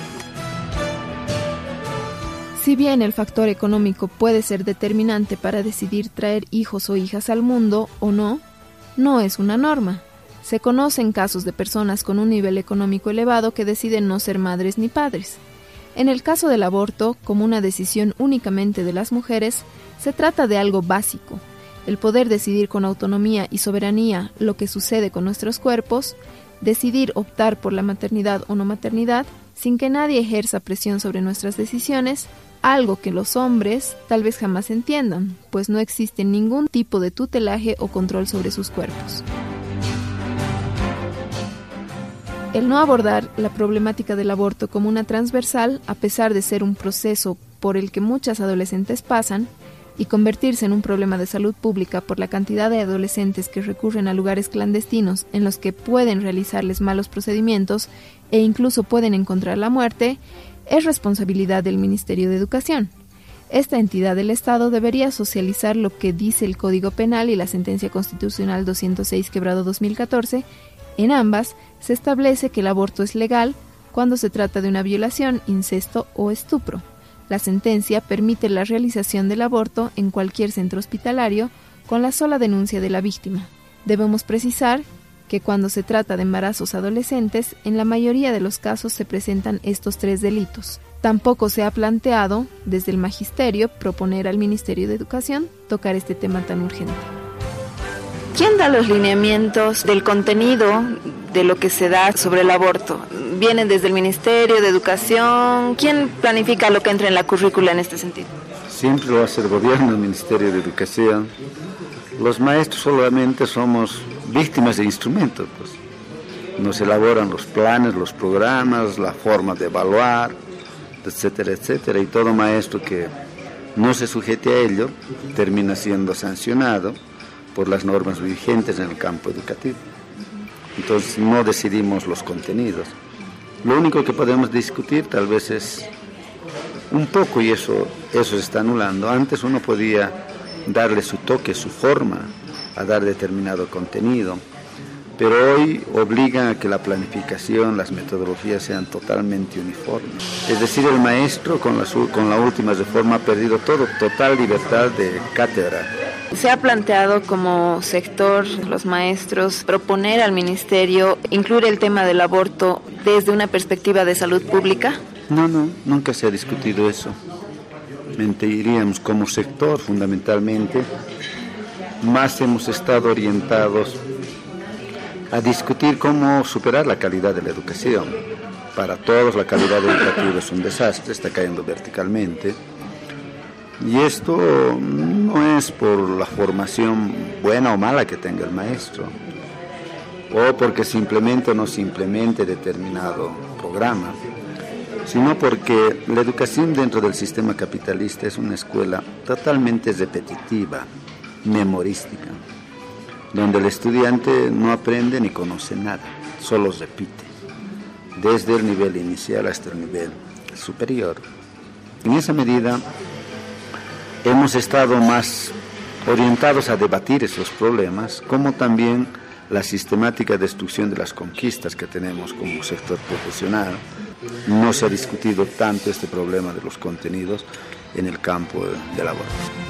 Si bien el factor económico puede ser determinante para decidir traer hijos o hijas al mundo o no, no es una norma. Se conocen casos de personas con un nivel económico elevado que deciden no ser madres ni padres. En el caso del aborto, como una decisión únicamente de las mujeres, se trata de algo básico, el poder decidir con autonomía y soberanía lo que sucede con nuestros cuerpos, decidir optar por la maternidad o no maternidad, sin que nadie ejerza presión sobre nuestras decisiones, algo que los hombres tal vez jamás entiendan, pues no existe ningún tipo de tutelaje o control sobre sus cuerpos. El no abordar la problemática del aborto como una transversal, a pesar de ser un proceso por el que muchas adolescentes pasan, y convertirse en un problema de salud pública por la cantidad de adolescentes que recurren a lugares clandestinos en los que pueden realizarles malos procedimientos e incluso pueden encontrar la muerte, es responsabilidad del Ministerio de Educación. Esta entidad del Estado debería socializar lo que dice el Código Penal y la Sentencia Constitucional doscientos seis quebrado dos mil catorce. En ambas se establece que el aborto es legal cuando se trata de una violación, incesto o estupro. La sentencia permite la realización del aborto en cualquier centro hospitalario con la sola denuncia de la víctima. Debemos precisar que cuando se trata de embarazos adolescentes, en la mayoría de los casos se presentan estos tres delitos. Tampoco se ha planteado, desde el magisterio, proponer al Ministerio de Educación tocar este tema tan urgente. ¿Quién da los lineamientos del contenido de lo que se da sobre el aborto? ¿Vienen desde el Ministerio de Educación? ¿Quién planifica lo que entra en la currícula en este sentido? Siempre lo hace el gobierno, el Ministerio de Educación. Los maestros solamente somos víctimas de instrumentos, pues. Nos elaboran los planes, los programas, la forma de evaluar, etcétera, etcétera, y todo maestro que no se sujete a ello termina siendo sancionado por las normas vigentes en el campo educativo. Entonces no decidimos los contenidos. Lo único que podemos discutir tal vez es un poco, y eso, eso se está anulando. Antes uno podía darle su toque, su forma a dar determinado contenido, pero hoy obligan a que la planificación, las metodologías sean totalmente uniformes. Es decir, el maestro con la, con la última reforma ha perdido todo, total libertad de cátedra. ¿Se ha planteado como sector, los maestros, proponer al ministerio incluir el tema del aborto desde una perspectiva de salud pública? No, no, nunca se ha discutido eso. Mentiríamos, como sector fundamentalmente, más hemos estado orientados a discutir cómo superar la calidad de la educación. Para todos la calidad educativa es un desastre, está cayendo verticalmente. Y esto no es por la formación buena o mala que tenga el maestro, o porque simplemente o no simplemente determinado programa, sino porque la educación dentro del sistema capitalista es una escuela totalmente repetitiva, memorística, donde el estudiante no aprende ni conoce nada, solo repite, desde el nivel inicial hasta el nivel superior. En esa medida, hemos estado más orientados a debatir esos problemas, como también la sistemática destrucción de las conquistas que tenemos como sector profesional. No se ha discutido tanto este problema de los contenidos en el campo del aborto.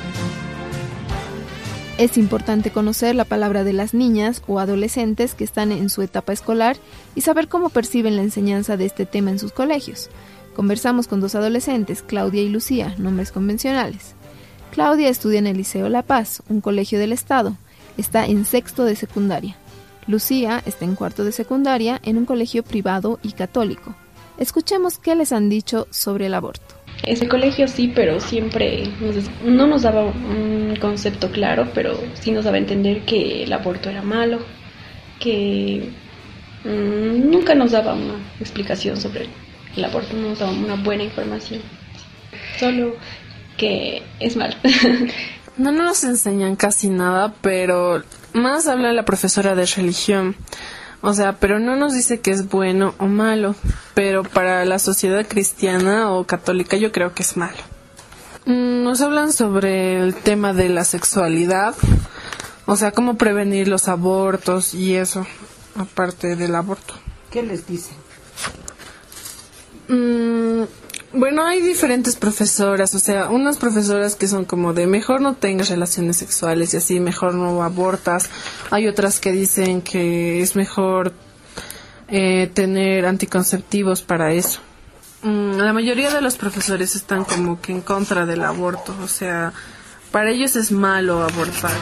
Es importante conocer la palabra de las niñas o adolescentes que están en su etapa escolar y saber cómo perciben la enseñanza de este tema en sus colegios. Conversamos con dos adolescentes, Claudia y Lucía, nombres convencionales. Claudia estudia en el Liceo La Paz, un colegio del Estado. Está en sexto de secundaria. Lucía está en cuarto de secundaria en un colegio privado y católico. Escuchemos qué les han dicho sobre el aborto. Ese colegio sí, pero siempre nos, no nos daba un concepto claro, pero sí nos daba a entender que el aborto era malo, que mmm, nunca nos daba una explicación sobre el aborto, no nos daba una buena información, solo que es malo. No nos enseñan casi nada, pero más habla la profesora de religión. O sea, pero no nos dice que es bueno o malo, pero para la sociedad cristiana o católica yo creo que es malo. Nos hablan sobre el tema de la sexualidad, o sea, cómo prevenir los abortos y eso, aparte del aborto. ¿Qué les dicen? Mm, bueno, hay diferentes profesoras, o sea, unas profesoras que son como de mejor no tengas relaciones sexuales y así, mejor no abortas. Hay otras que dicen que es mejor eh, tener anticonceptivos para eso. Mm, la mayoría de los profesores están como que en contra del aborto, o sea, para ellos es malo abortar.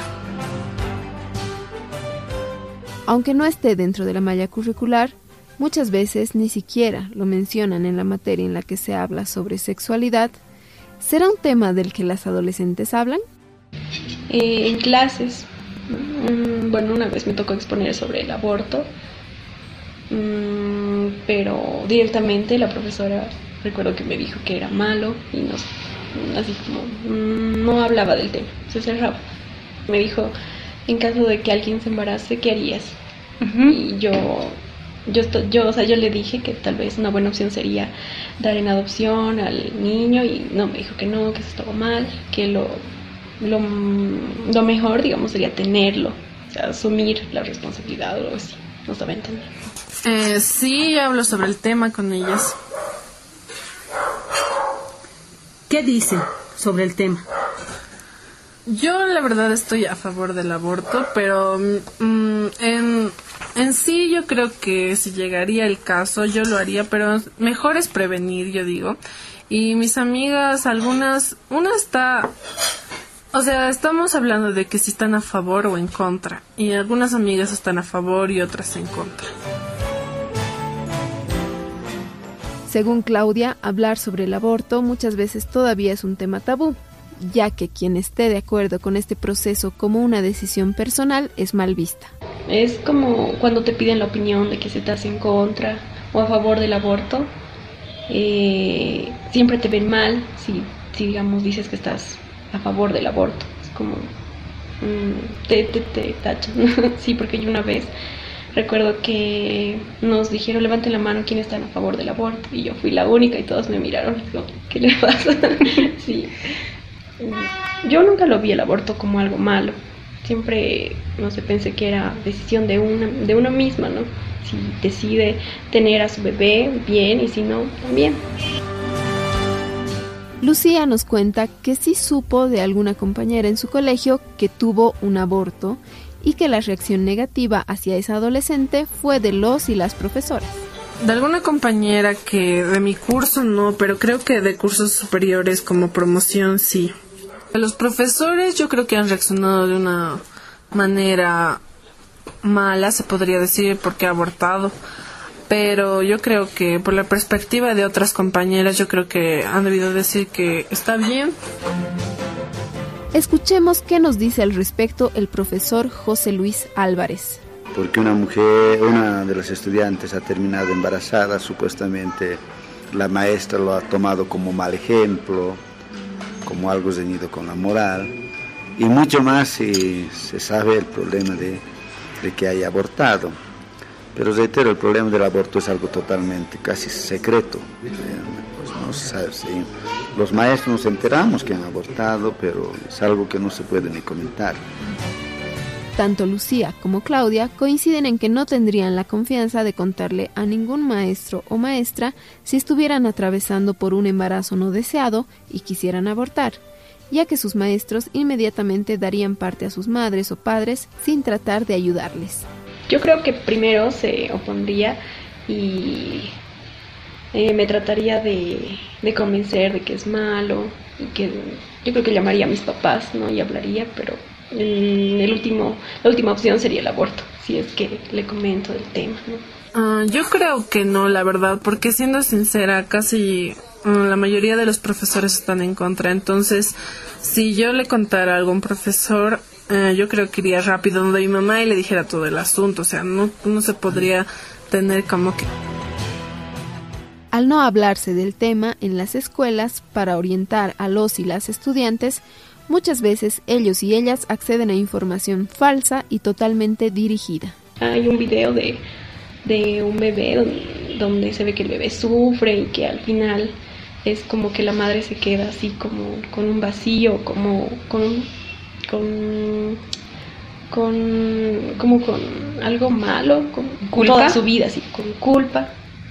Aunque no esté dentro de la malla curricular, muchas veces ni siquiera lo mencionan en la materia en la que se habla sobre sexualidad. ¿Será un tema del que las adolescentes hablan? Eh, en clases, mm, bueno, una vez me tocó exponer sobre el aborto, mm, pero directamente la profesora, recuerdo que me dijo que era malo y nos, así como mm, no hablaba del tema, se cerraba. Me dijo, en caso de que alguien se embarace, ¿qué harías? Uh-huh. Y yo... Yo, yo, o sea, yo le dije que tal vez una buena opción sería dar en adopción al niño y no, me dijo que no, que eso estaba mal, que lo, lo, lo mejor, digamos, sería tenerlo, o sea, asumir la responsabilidad o algo así, no estaba entendiendo. Eh, sí, yo hablo sobre el tema con ellas. ¿Qué dicen sobre el tema? Yo la verdad estoy a favor del aborto, pero mm, en, en sí yo creo que si llegaría el caso yo lo haría, pero mejor es prevenir, yo digo. Y mis amigas, algunas, una está, o sea, estamos hablando de que si están a favor o en contra, y algunas amigas están a favor y otras en contra. Según Claudia, hablar sobre el aborto muchas veces todavía es un tema tabú, ya que quien esté de acuerdo con este proceso como una decisión personal es mal vista. Es como cuando te piden la opinión de que se te hace en contra o a favor del aborto. Eh, siempre te ven mal si, si, digamos, dices que estás a favor del aborto. Es como, mmm, te, te, te tachan. Sí, porque yo una vez recuerdo que nos dijeron, levanten la mano quienes están a favor del aborto, y yo fui la única y todos me miraron, digo, ¿qué le pasa? Sí. Yo nunca lo vi el aborto como algo malo, siempre, no sé, pensé que era decisión de una, de una misma, ¿no? Si decide tener a su bebé, bien, y si no, también. Lucía nos cuenta que sí supo de alguna compañera en su colegio que tuvo un aborto y que la reacción negativa hacia esa adolescente fue de los y las profesoras. De alguna compañera que de mi curso no, pero creo que de cursos superiores como promoción sí. Los profesores yo creo que han reaccionado de una manera mala, se podría decir, porque ha abortado. Pero yo creo que por la perspectiva de otras compañeras, yo creo que han debido decir que está bien. Escuchemos qué nos dice al respecto el profesor José Luis Álvarez. Porque una mujer, una de las estudiantes ha terminado embarazada, supuestamente la maestra lo ha tomado como mal ejemplo, como algo reñido con la moral, y mucho más si se sabe el problema de, de que haya abortado. Pero reitero, el problema del aborto es algo totalmente, casi secreto. Pues no se sabe si los maestros nos enteramos que han abortado, pero es algo que no se puede ni comentar. Tanto Lucía como Claudia coinciden en que no tendrían la confianza de contarle a ningún maestro o maestra si estuvieran atravesando por un embarazo no deseado y quisieran abortar, ya que sus maestros inmediatamente darían parte a sus madres o padres sin tratar de ayudarles. Yo creo que primero se opondría y eh, me trataría de, de convencer de que es malo, y que yo creo que llamaría a mis papás, ¿no? Y hablaría, pero el, el último, la última opción sería el aborto, si es que le comento del tema, ¿no? Uh, yo creo que no, la verdad, porque siendo sincera, casi uh, la mayoría de los profesores están en contra. Entonces, si yo le contara a algún profesor, uh, yo creo que iría rápido donde mi mamá y le dijera todo el asunto. O sea, no, no se podría tener como que... Al no hablarse del tema en las escuelas para orientar a los y las estudiantes, muchas veces ellos y ellas acceden a información falsa y totalmente dirigida. Hay un video de, de un bebé donde, donde se ve que el bebé sufre y que al final es como que la madre se queda así como con un vacío, como con, con, con, como con algo malo, con ¿Culpa? Toda su vida, así, con culpa.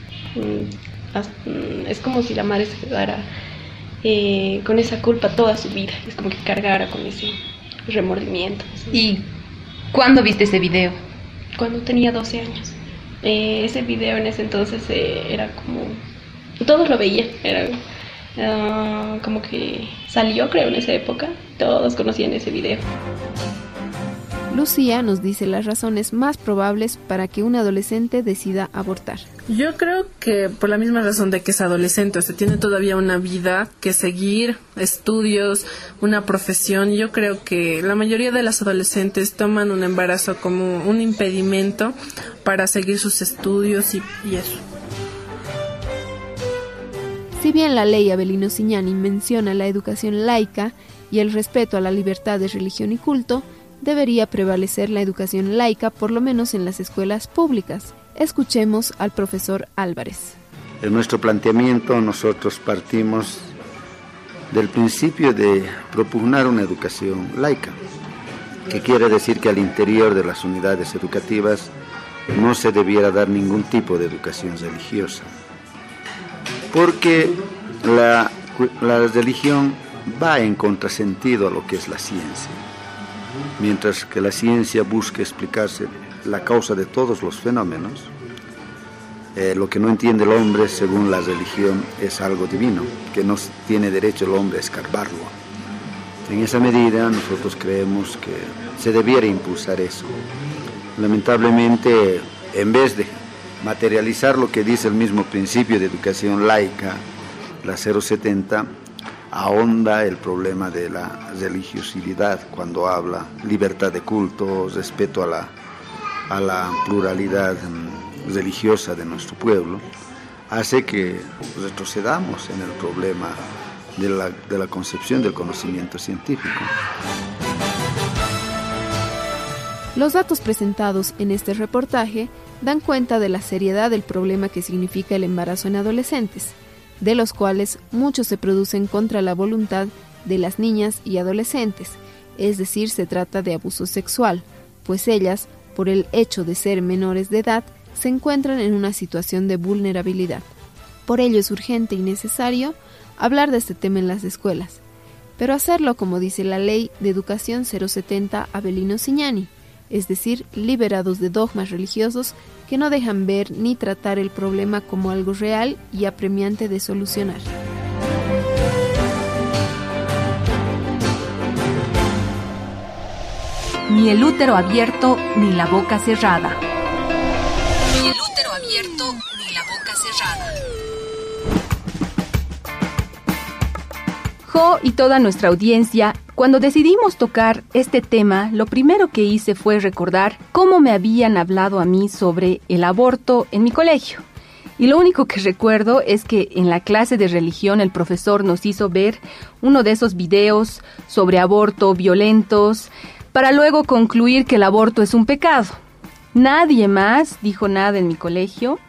Es como si la madre se quedara eh, con esa culpa toda su vida, es como que cargara con ese remordimiento. ¿Y cuándo viste ese video? Cuando tenía doce años. Eh, ese video en ese entonces eh, era como... Todos lo veían, era uh, como que salió, creo, en esa época. Todos conocían ese video. Lucía nos dice las razones más probables para que un adolescente decida abortar. Yo creo que por la misma razón de que es adolescente, o sea, tiene todavía una vida que seguir, estudios, una profesión. Yo creo que la mayoría de las adolescentes toman un embarazo como un impedimento para seguir sus estudios y, y eso. Si bien la ley Avelino Signani menciona la educación laica y el respeto a la libertad de religión y culto, debería prevalecer la educación laica, por lo menos en las escuelas públicas. Escuchemos al profesor Álvarez. En nuestro planteamiento nosotros partimos del principio de propugnar una educación laica, que quiere decir que al interior de las unidades educativas no se debiera dar ningún tipo de educación religiosa, porque la, la religión va en contrasentido a lo que es la ciencia. Mientras que la ciencia busca explicarse la causa de todos los fenómenos, eh, lo que no entiende el hombre, según la religión, es algo divino, que no tiene derecho el hombre a escarbarlo. En esa medida, nosotros creemos que se debiera impulsar eso. Lamentablemente, en vez de materializar lo que dice el mismo principio de educación laica, la cero setenta, ahonda el problema de la religiosidad cuando habla libertad de culto, respeto a la, a la pluralidad religiosa de nuestro pueblo, hace que retrocedamos en el problema de la, de la concepción del conocimiento científico. Los datos presentados en este reportaje dan cuenta de la seriedad del problema que significa el embarazo en adolescentes, de los cuales muchos se producen contra la voluntad de las niñas y adolescentes, es decir, se trata de abuso sexual, pues ellas, por el hecho de ser menores de edad, se encuentran en una situación de vulnerabilidad. Por ello es urgente y necesario hablar de este tema en las escuelas, pero hacerlo como dice la Ley de Educación cero setenta Avelino Signani, es decir, liberados de dogmas religiosos que no dejan ver ni tratar el problema como algo real y apremiante de solucionar. Ni el útero abierto ni la boca cerrada. Ni el útero abierto ni la boca cerrada. Jo y toda nuestra audiencia, cuando decidimos tocar este tema, lo primero que hice fue recordar cómo me habían hablado a mí sobre el aborto en mi colegio. Y lo único que recuerdo es que en la clase de religión el profesor nos hizo ver uno de esos videos sobre aborto violentos, para luego concluir que el aborto es un pecado. Nadie más dijo nada en mi colegio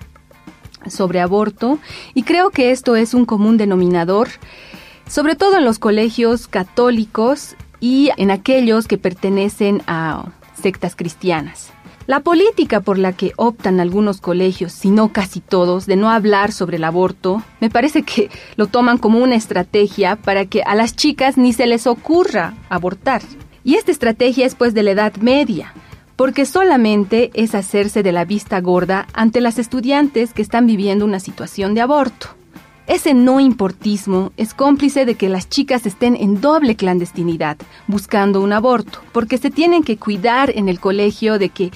sobre aborto, y creo que esto es un común denominador, sobre todo en los colegios católicos y en aquellos que pertenecen a sectas cristianas. La política por la que optan algunos colegios, si no casi todos, de no hablar sobre el aborto, me parece que lo toman como una estrategia para que a las chicas ni se les ocurra abortar. Y esta estrategia es pues de la Edad Media, porque solamente es hacerse de la vista gorda ante las estudiantes que están viviendo una situación de aborto. Ese no importismo es cómplice de que las chicas estén en doble clandestinidad, buscando un aborto, porque se tienen que cuidar en el colegio de que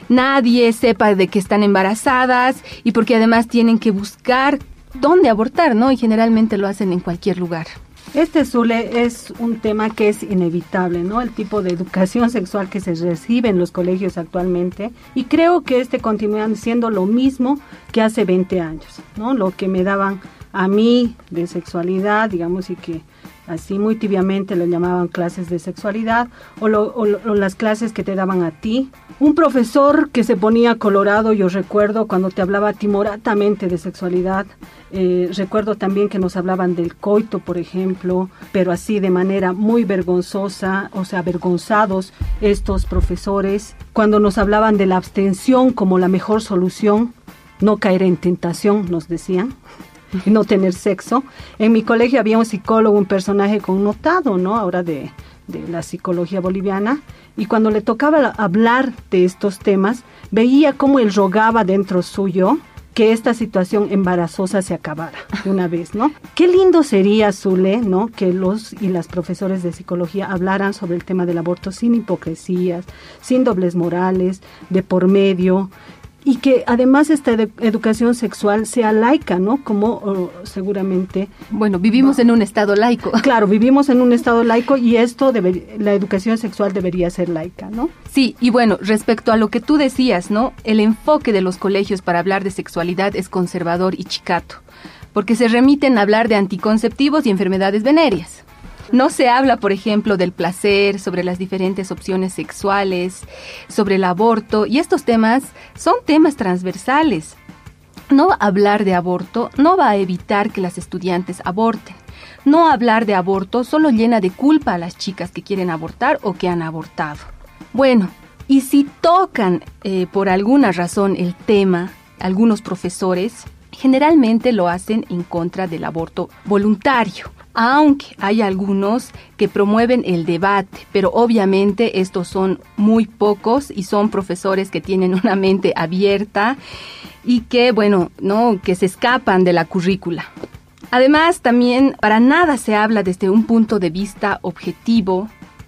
nadie sepa de que están embarazadas y porque además tienen que buscar dónde abortar, ¿no? Y generalmente lo hacen en cualquier lugar. Este, Zule, es un tema que es inevitable, ¿no? El tipo de educación sexual que se recibe en los colegios actualmente, y creo que este continúa siendo lo mismo que hace veinte años, ¿no? Lo que me daban a mí de sexualidad, digamos, y que así muy tibiamente lo llamaban clases de sexualidad, o, lo, o, o las clases que te daban a ti. Un profesor que se ponía colorado, yo recuerdo cuando te hablaba timoratamente de sexualidad. Eh, recuerdo también que nos hablaban del coito, por ejemplo, pero así de manera muy vergonzosa, o sea, avergonzados estos profesores. Cuando nos hablaban de la abstención como la mejor solución, no caer en tentación, nos decían, y no tener sexo. En mi colegio había un psicólogo, un personaje connotado, ¿no? Ahora de, de la psicología boliviana. Y cuando le tocaba hablar de estos temas, veía cómo él rogaba dentro suyo que esta situación embarazosa se acabara de una vez, ¿no? Qué lindo sería, Zule, ¿no? Que los y las profesores de psicología hablaran sobre el tema del aborto sin hipocresías, sin dobles morales, de por medio, y que además esta edu- educación sexual sea laica, ¿no? Como oh, seguramente... Bueno, vivimos en un estado laico. Claro, vivimos en un estado laico y esto, debe, la educación sexual debería ser laica, ¿no? Sí, y bueno, respecto a lo que tú decías, ¿no? El enfoque de los colegios para hablar de sexualidad es conservador y chicato, porque se remiten a hablar de anticonceptivos y enfermedades venéreas. No se habla, por ejemplo, del placer, sobre las diferentes opciones sexuales, sobre el aborto, y estos temas son temas transversales. No hablar de aborto no va a evitar que las estudiantes aborten. No hablar de aborto solo llena de culpa a las chicas que quieren abortar o que han abortado. Bueno, y si tocan eh, por alguna razón el tema, algunos profesores generalmente lo hacen en contra del aborto voluntario. Aunque hay algunos que promueven el debate, pero obviamente estos son muy pocos y son profesores que tienen una mente abierta y que, bueno, no, que se escapan de la currícula. Además, también para nada se habla desde un punto de vista objetivo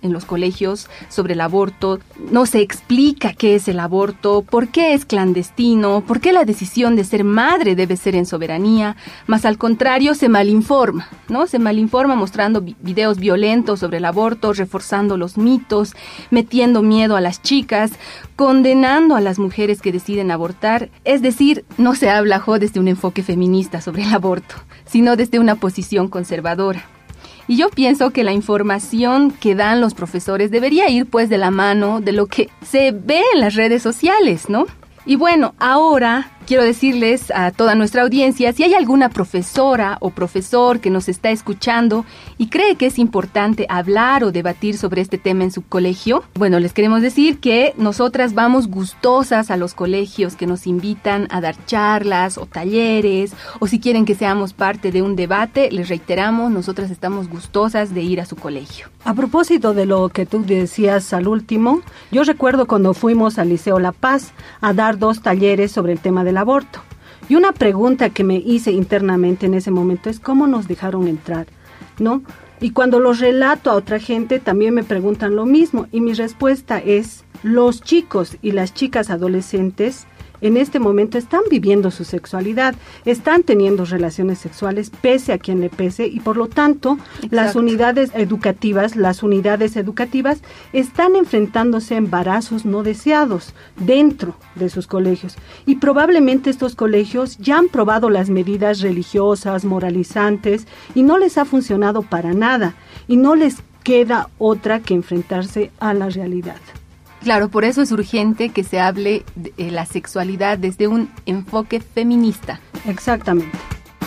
en los colegios sobre el aborto, no se explica qué es el aborto, por qué es clandestino, por qué la decisión de ser madre debe ser en soberanía, más al contrario se malinforma, ¿no? Se malinforma mostrando vi- videos violentos sobre el aborto, reforzando los mitos, metiendo miedo a las chicas, condenando a las mujeres que deciden abortar. Es decir, no se habla jo, desde un enfoque feminista sobre el aborto, sino desde una posición conservadora. Y yo pienso que la información que dan los profesores debería ir pues de la mano de lo que se ve en las redes sociales, ¿no? Y bueno, ahora quiero decirles a toda nuestra audiencia, si hay alguna profesora o profesor que nos está escuchando y cree que es importante hablar o debatir sobre este tema en su colegio, bueno, les queremos decir que nosotras vamos gustosas a los colegios que nos invitan a dar charlas o talleres, o si quieren que seamos parte de un debate, les reiteramos, nosotras estamos gustosas de ir a su colegio. A propósito de lo que tú decías al último, yo recuerdo cuando fuimos al Liceo La Paz a dar dos talleres sobre el tema del aborto. Y una pregunta que me hice internamente en ese momento es ¿cómo nos dejaron entrar? ¿No? Y cuando lo relato a otra gente también me preguntan lo mismo y mi respuesta es los chicos y las chicas adolescentes en este momento están viviendo su sexualidad, están teniendo relaciones sexuales pese a quien le pese y por lo tanto Exacto. las unidades educativas, las unidades educativas están enfrentándose a embarazos no deseados dentro de sus colegios y probablemente estos colegios ya han probado las medidas religiosas, moralizantes y no les ha funcionado para nada y no les queda otra que enfrentarse a la realidad. Claro, por eso es urgente que se hable de la sexualidad desde un enfoque feminista. Exactamente.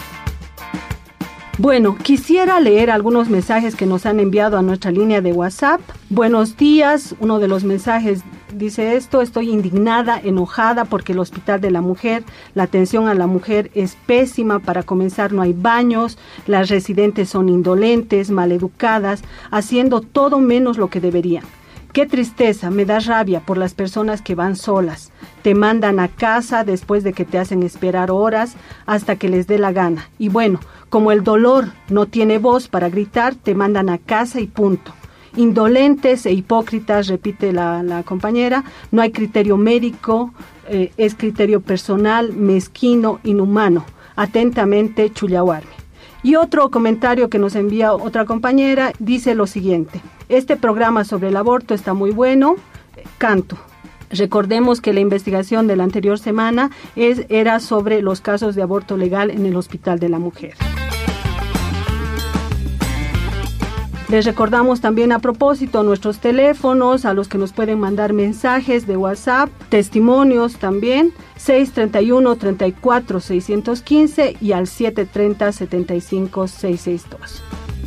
Bueno, quisiera leer algunos mensajes que nos han enviado a nuestra línea de WhatsApp. Buenos días, uno de los mensajes dice esto: estoy indignada, enojada porque el Hospital de la Mujer, la atención a la mujer es pésima. Para comenzar, no hay baños, las residentes son indolentes, maleducadas, haciendo todo menos lo que deberían. Qué tristeza, me da rabia por las personas que van solas. Te mandan a casa después de que te hacen esperar horas hasta que les dé la gana. Y bueno, como el dolor no tiene voz para gritar, te mandan a casa y punto. Indolentes e hipócritas, repite la, la compañera, no hay criterio médico, eh, es criterio personal, mezquino, inhumano. Atentamente, Chullahuarmi. Y otro comentario que nos envía otra compañera dice lo siguiente: este programa sobre el aborto está muy bueno, canto. Recordemos que la investigación de la anterior semana es, era sobre los casos de aborto legal en el Hospital de la Mujer. Les recordamos también a propósito nuestros teléfonos a los que nos pueden mandar mensajes de WhatsApp, testimonios también, seis treinta y uno, treinta y cuatro, seiscientos quince y al siete treinta, setenta y cinco, seiscientos sesenta y dos.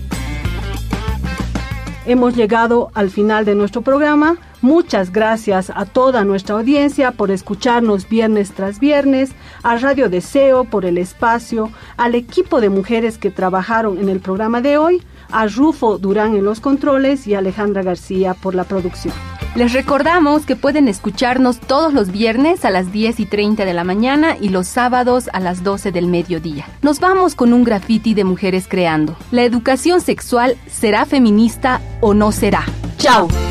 Hemos llegado al final de nuestro programa. Muchas gracias a toda nuestra audiencia por escucharnos viernes tras viernes, a Radio Deseo por el espacio, al equipo de mujeres que trabajaron en el programa de hoy, a Rufo Durán en los controles y a Alejandra García por la producción. Les recordamos que pueden escucharnos todos los viernes a las diez y treinta de la mañana y los sábados a las doce del mediodía. Nos vamos con un graffiti de Mujeres Creando. ¿La educación sexual será feminista o no será? ¡Chao!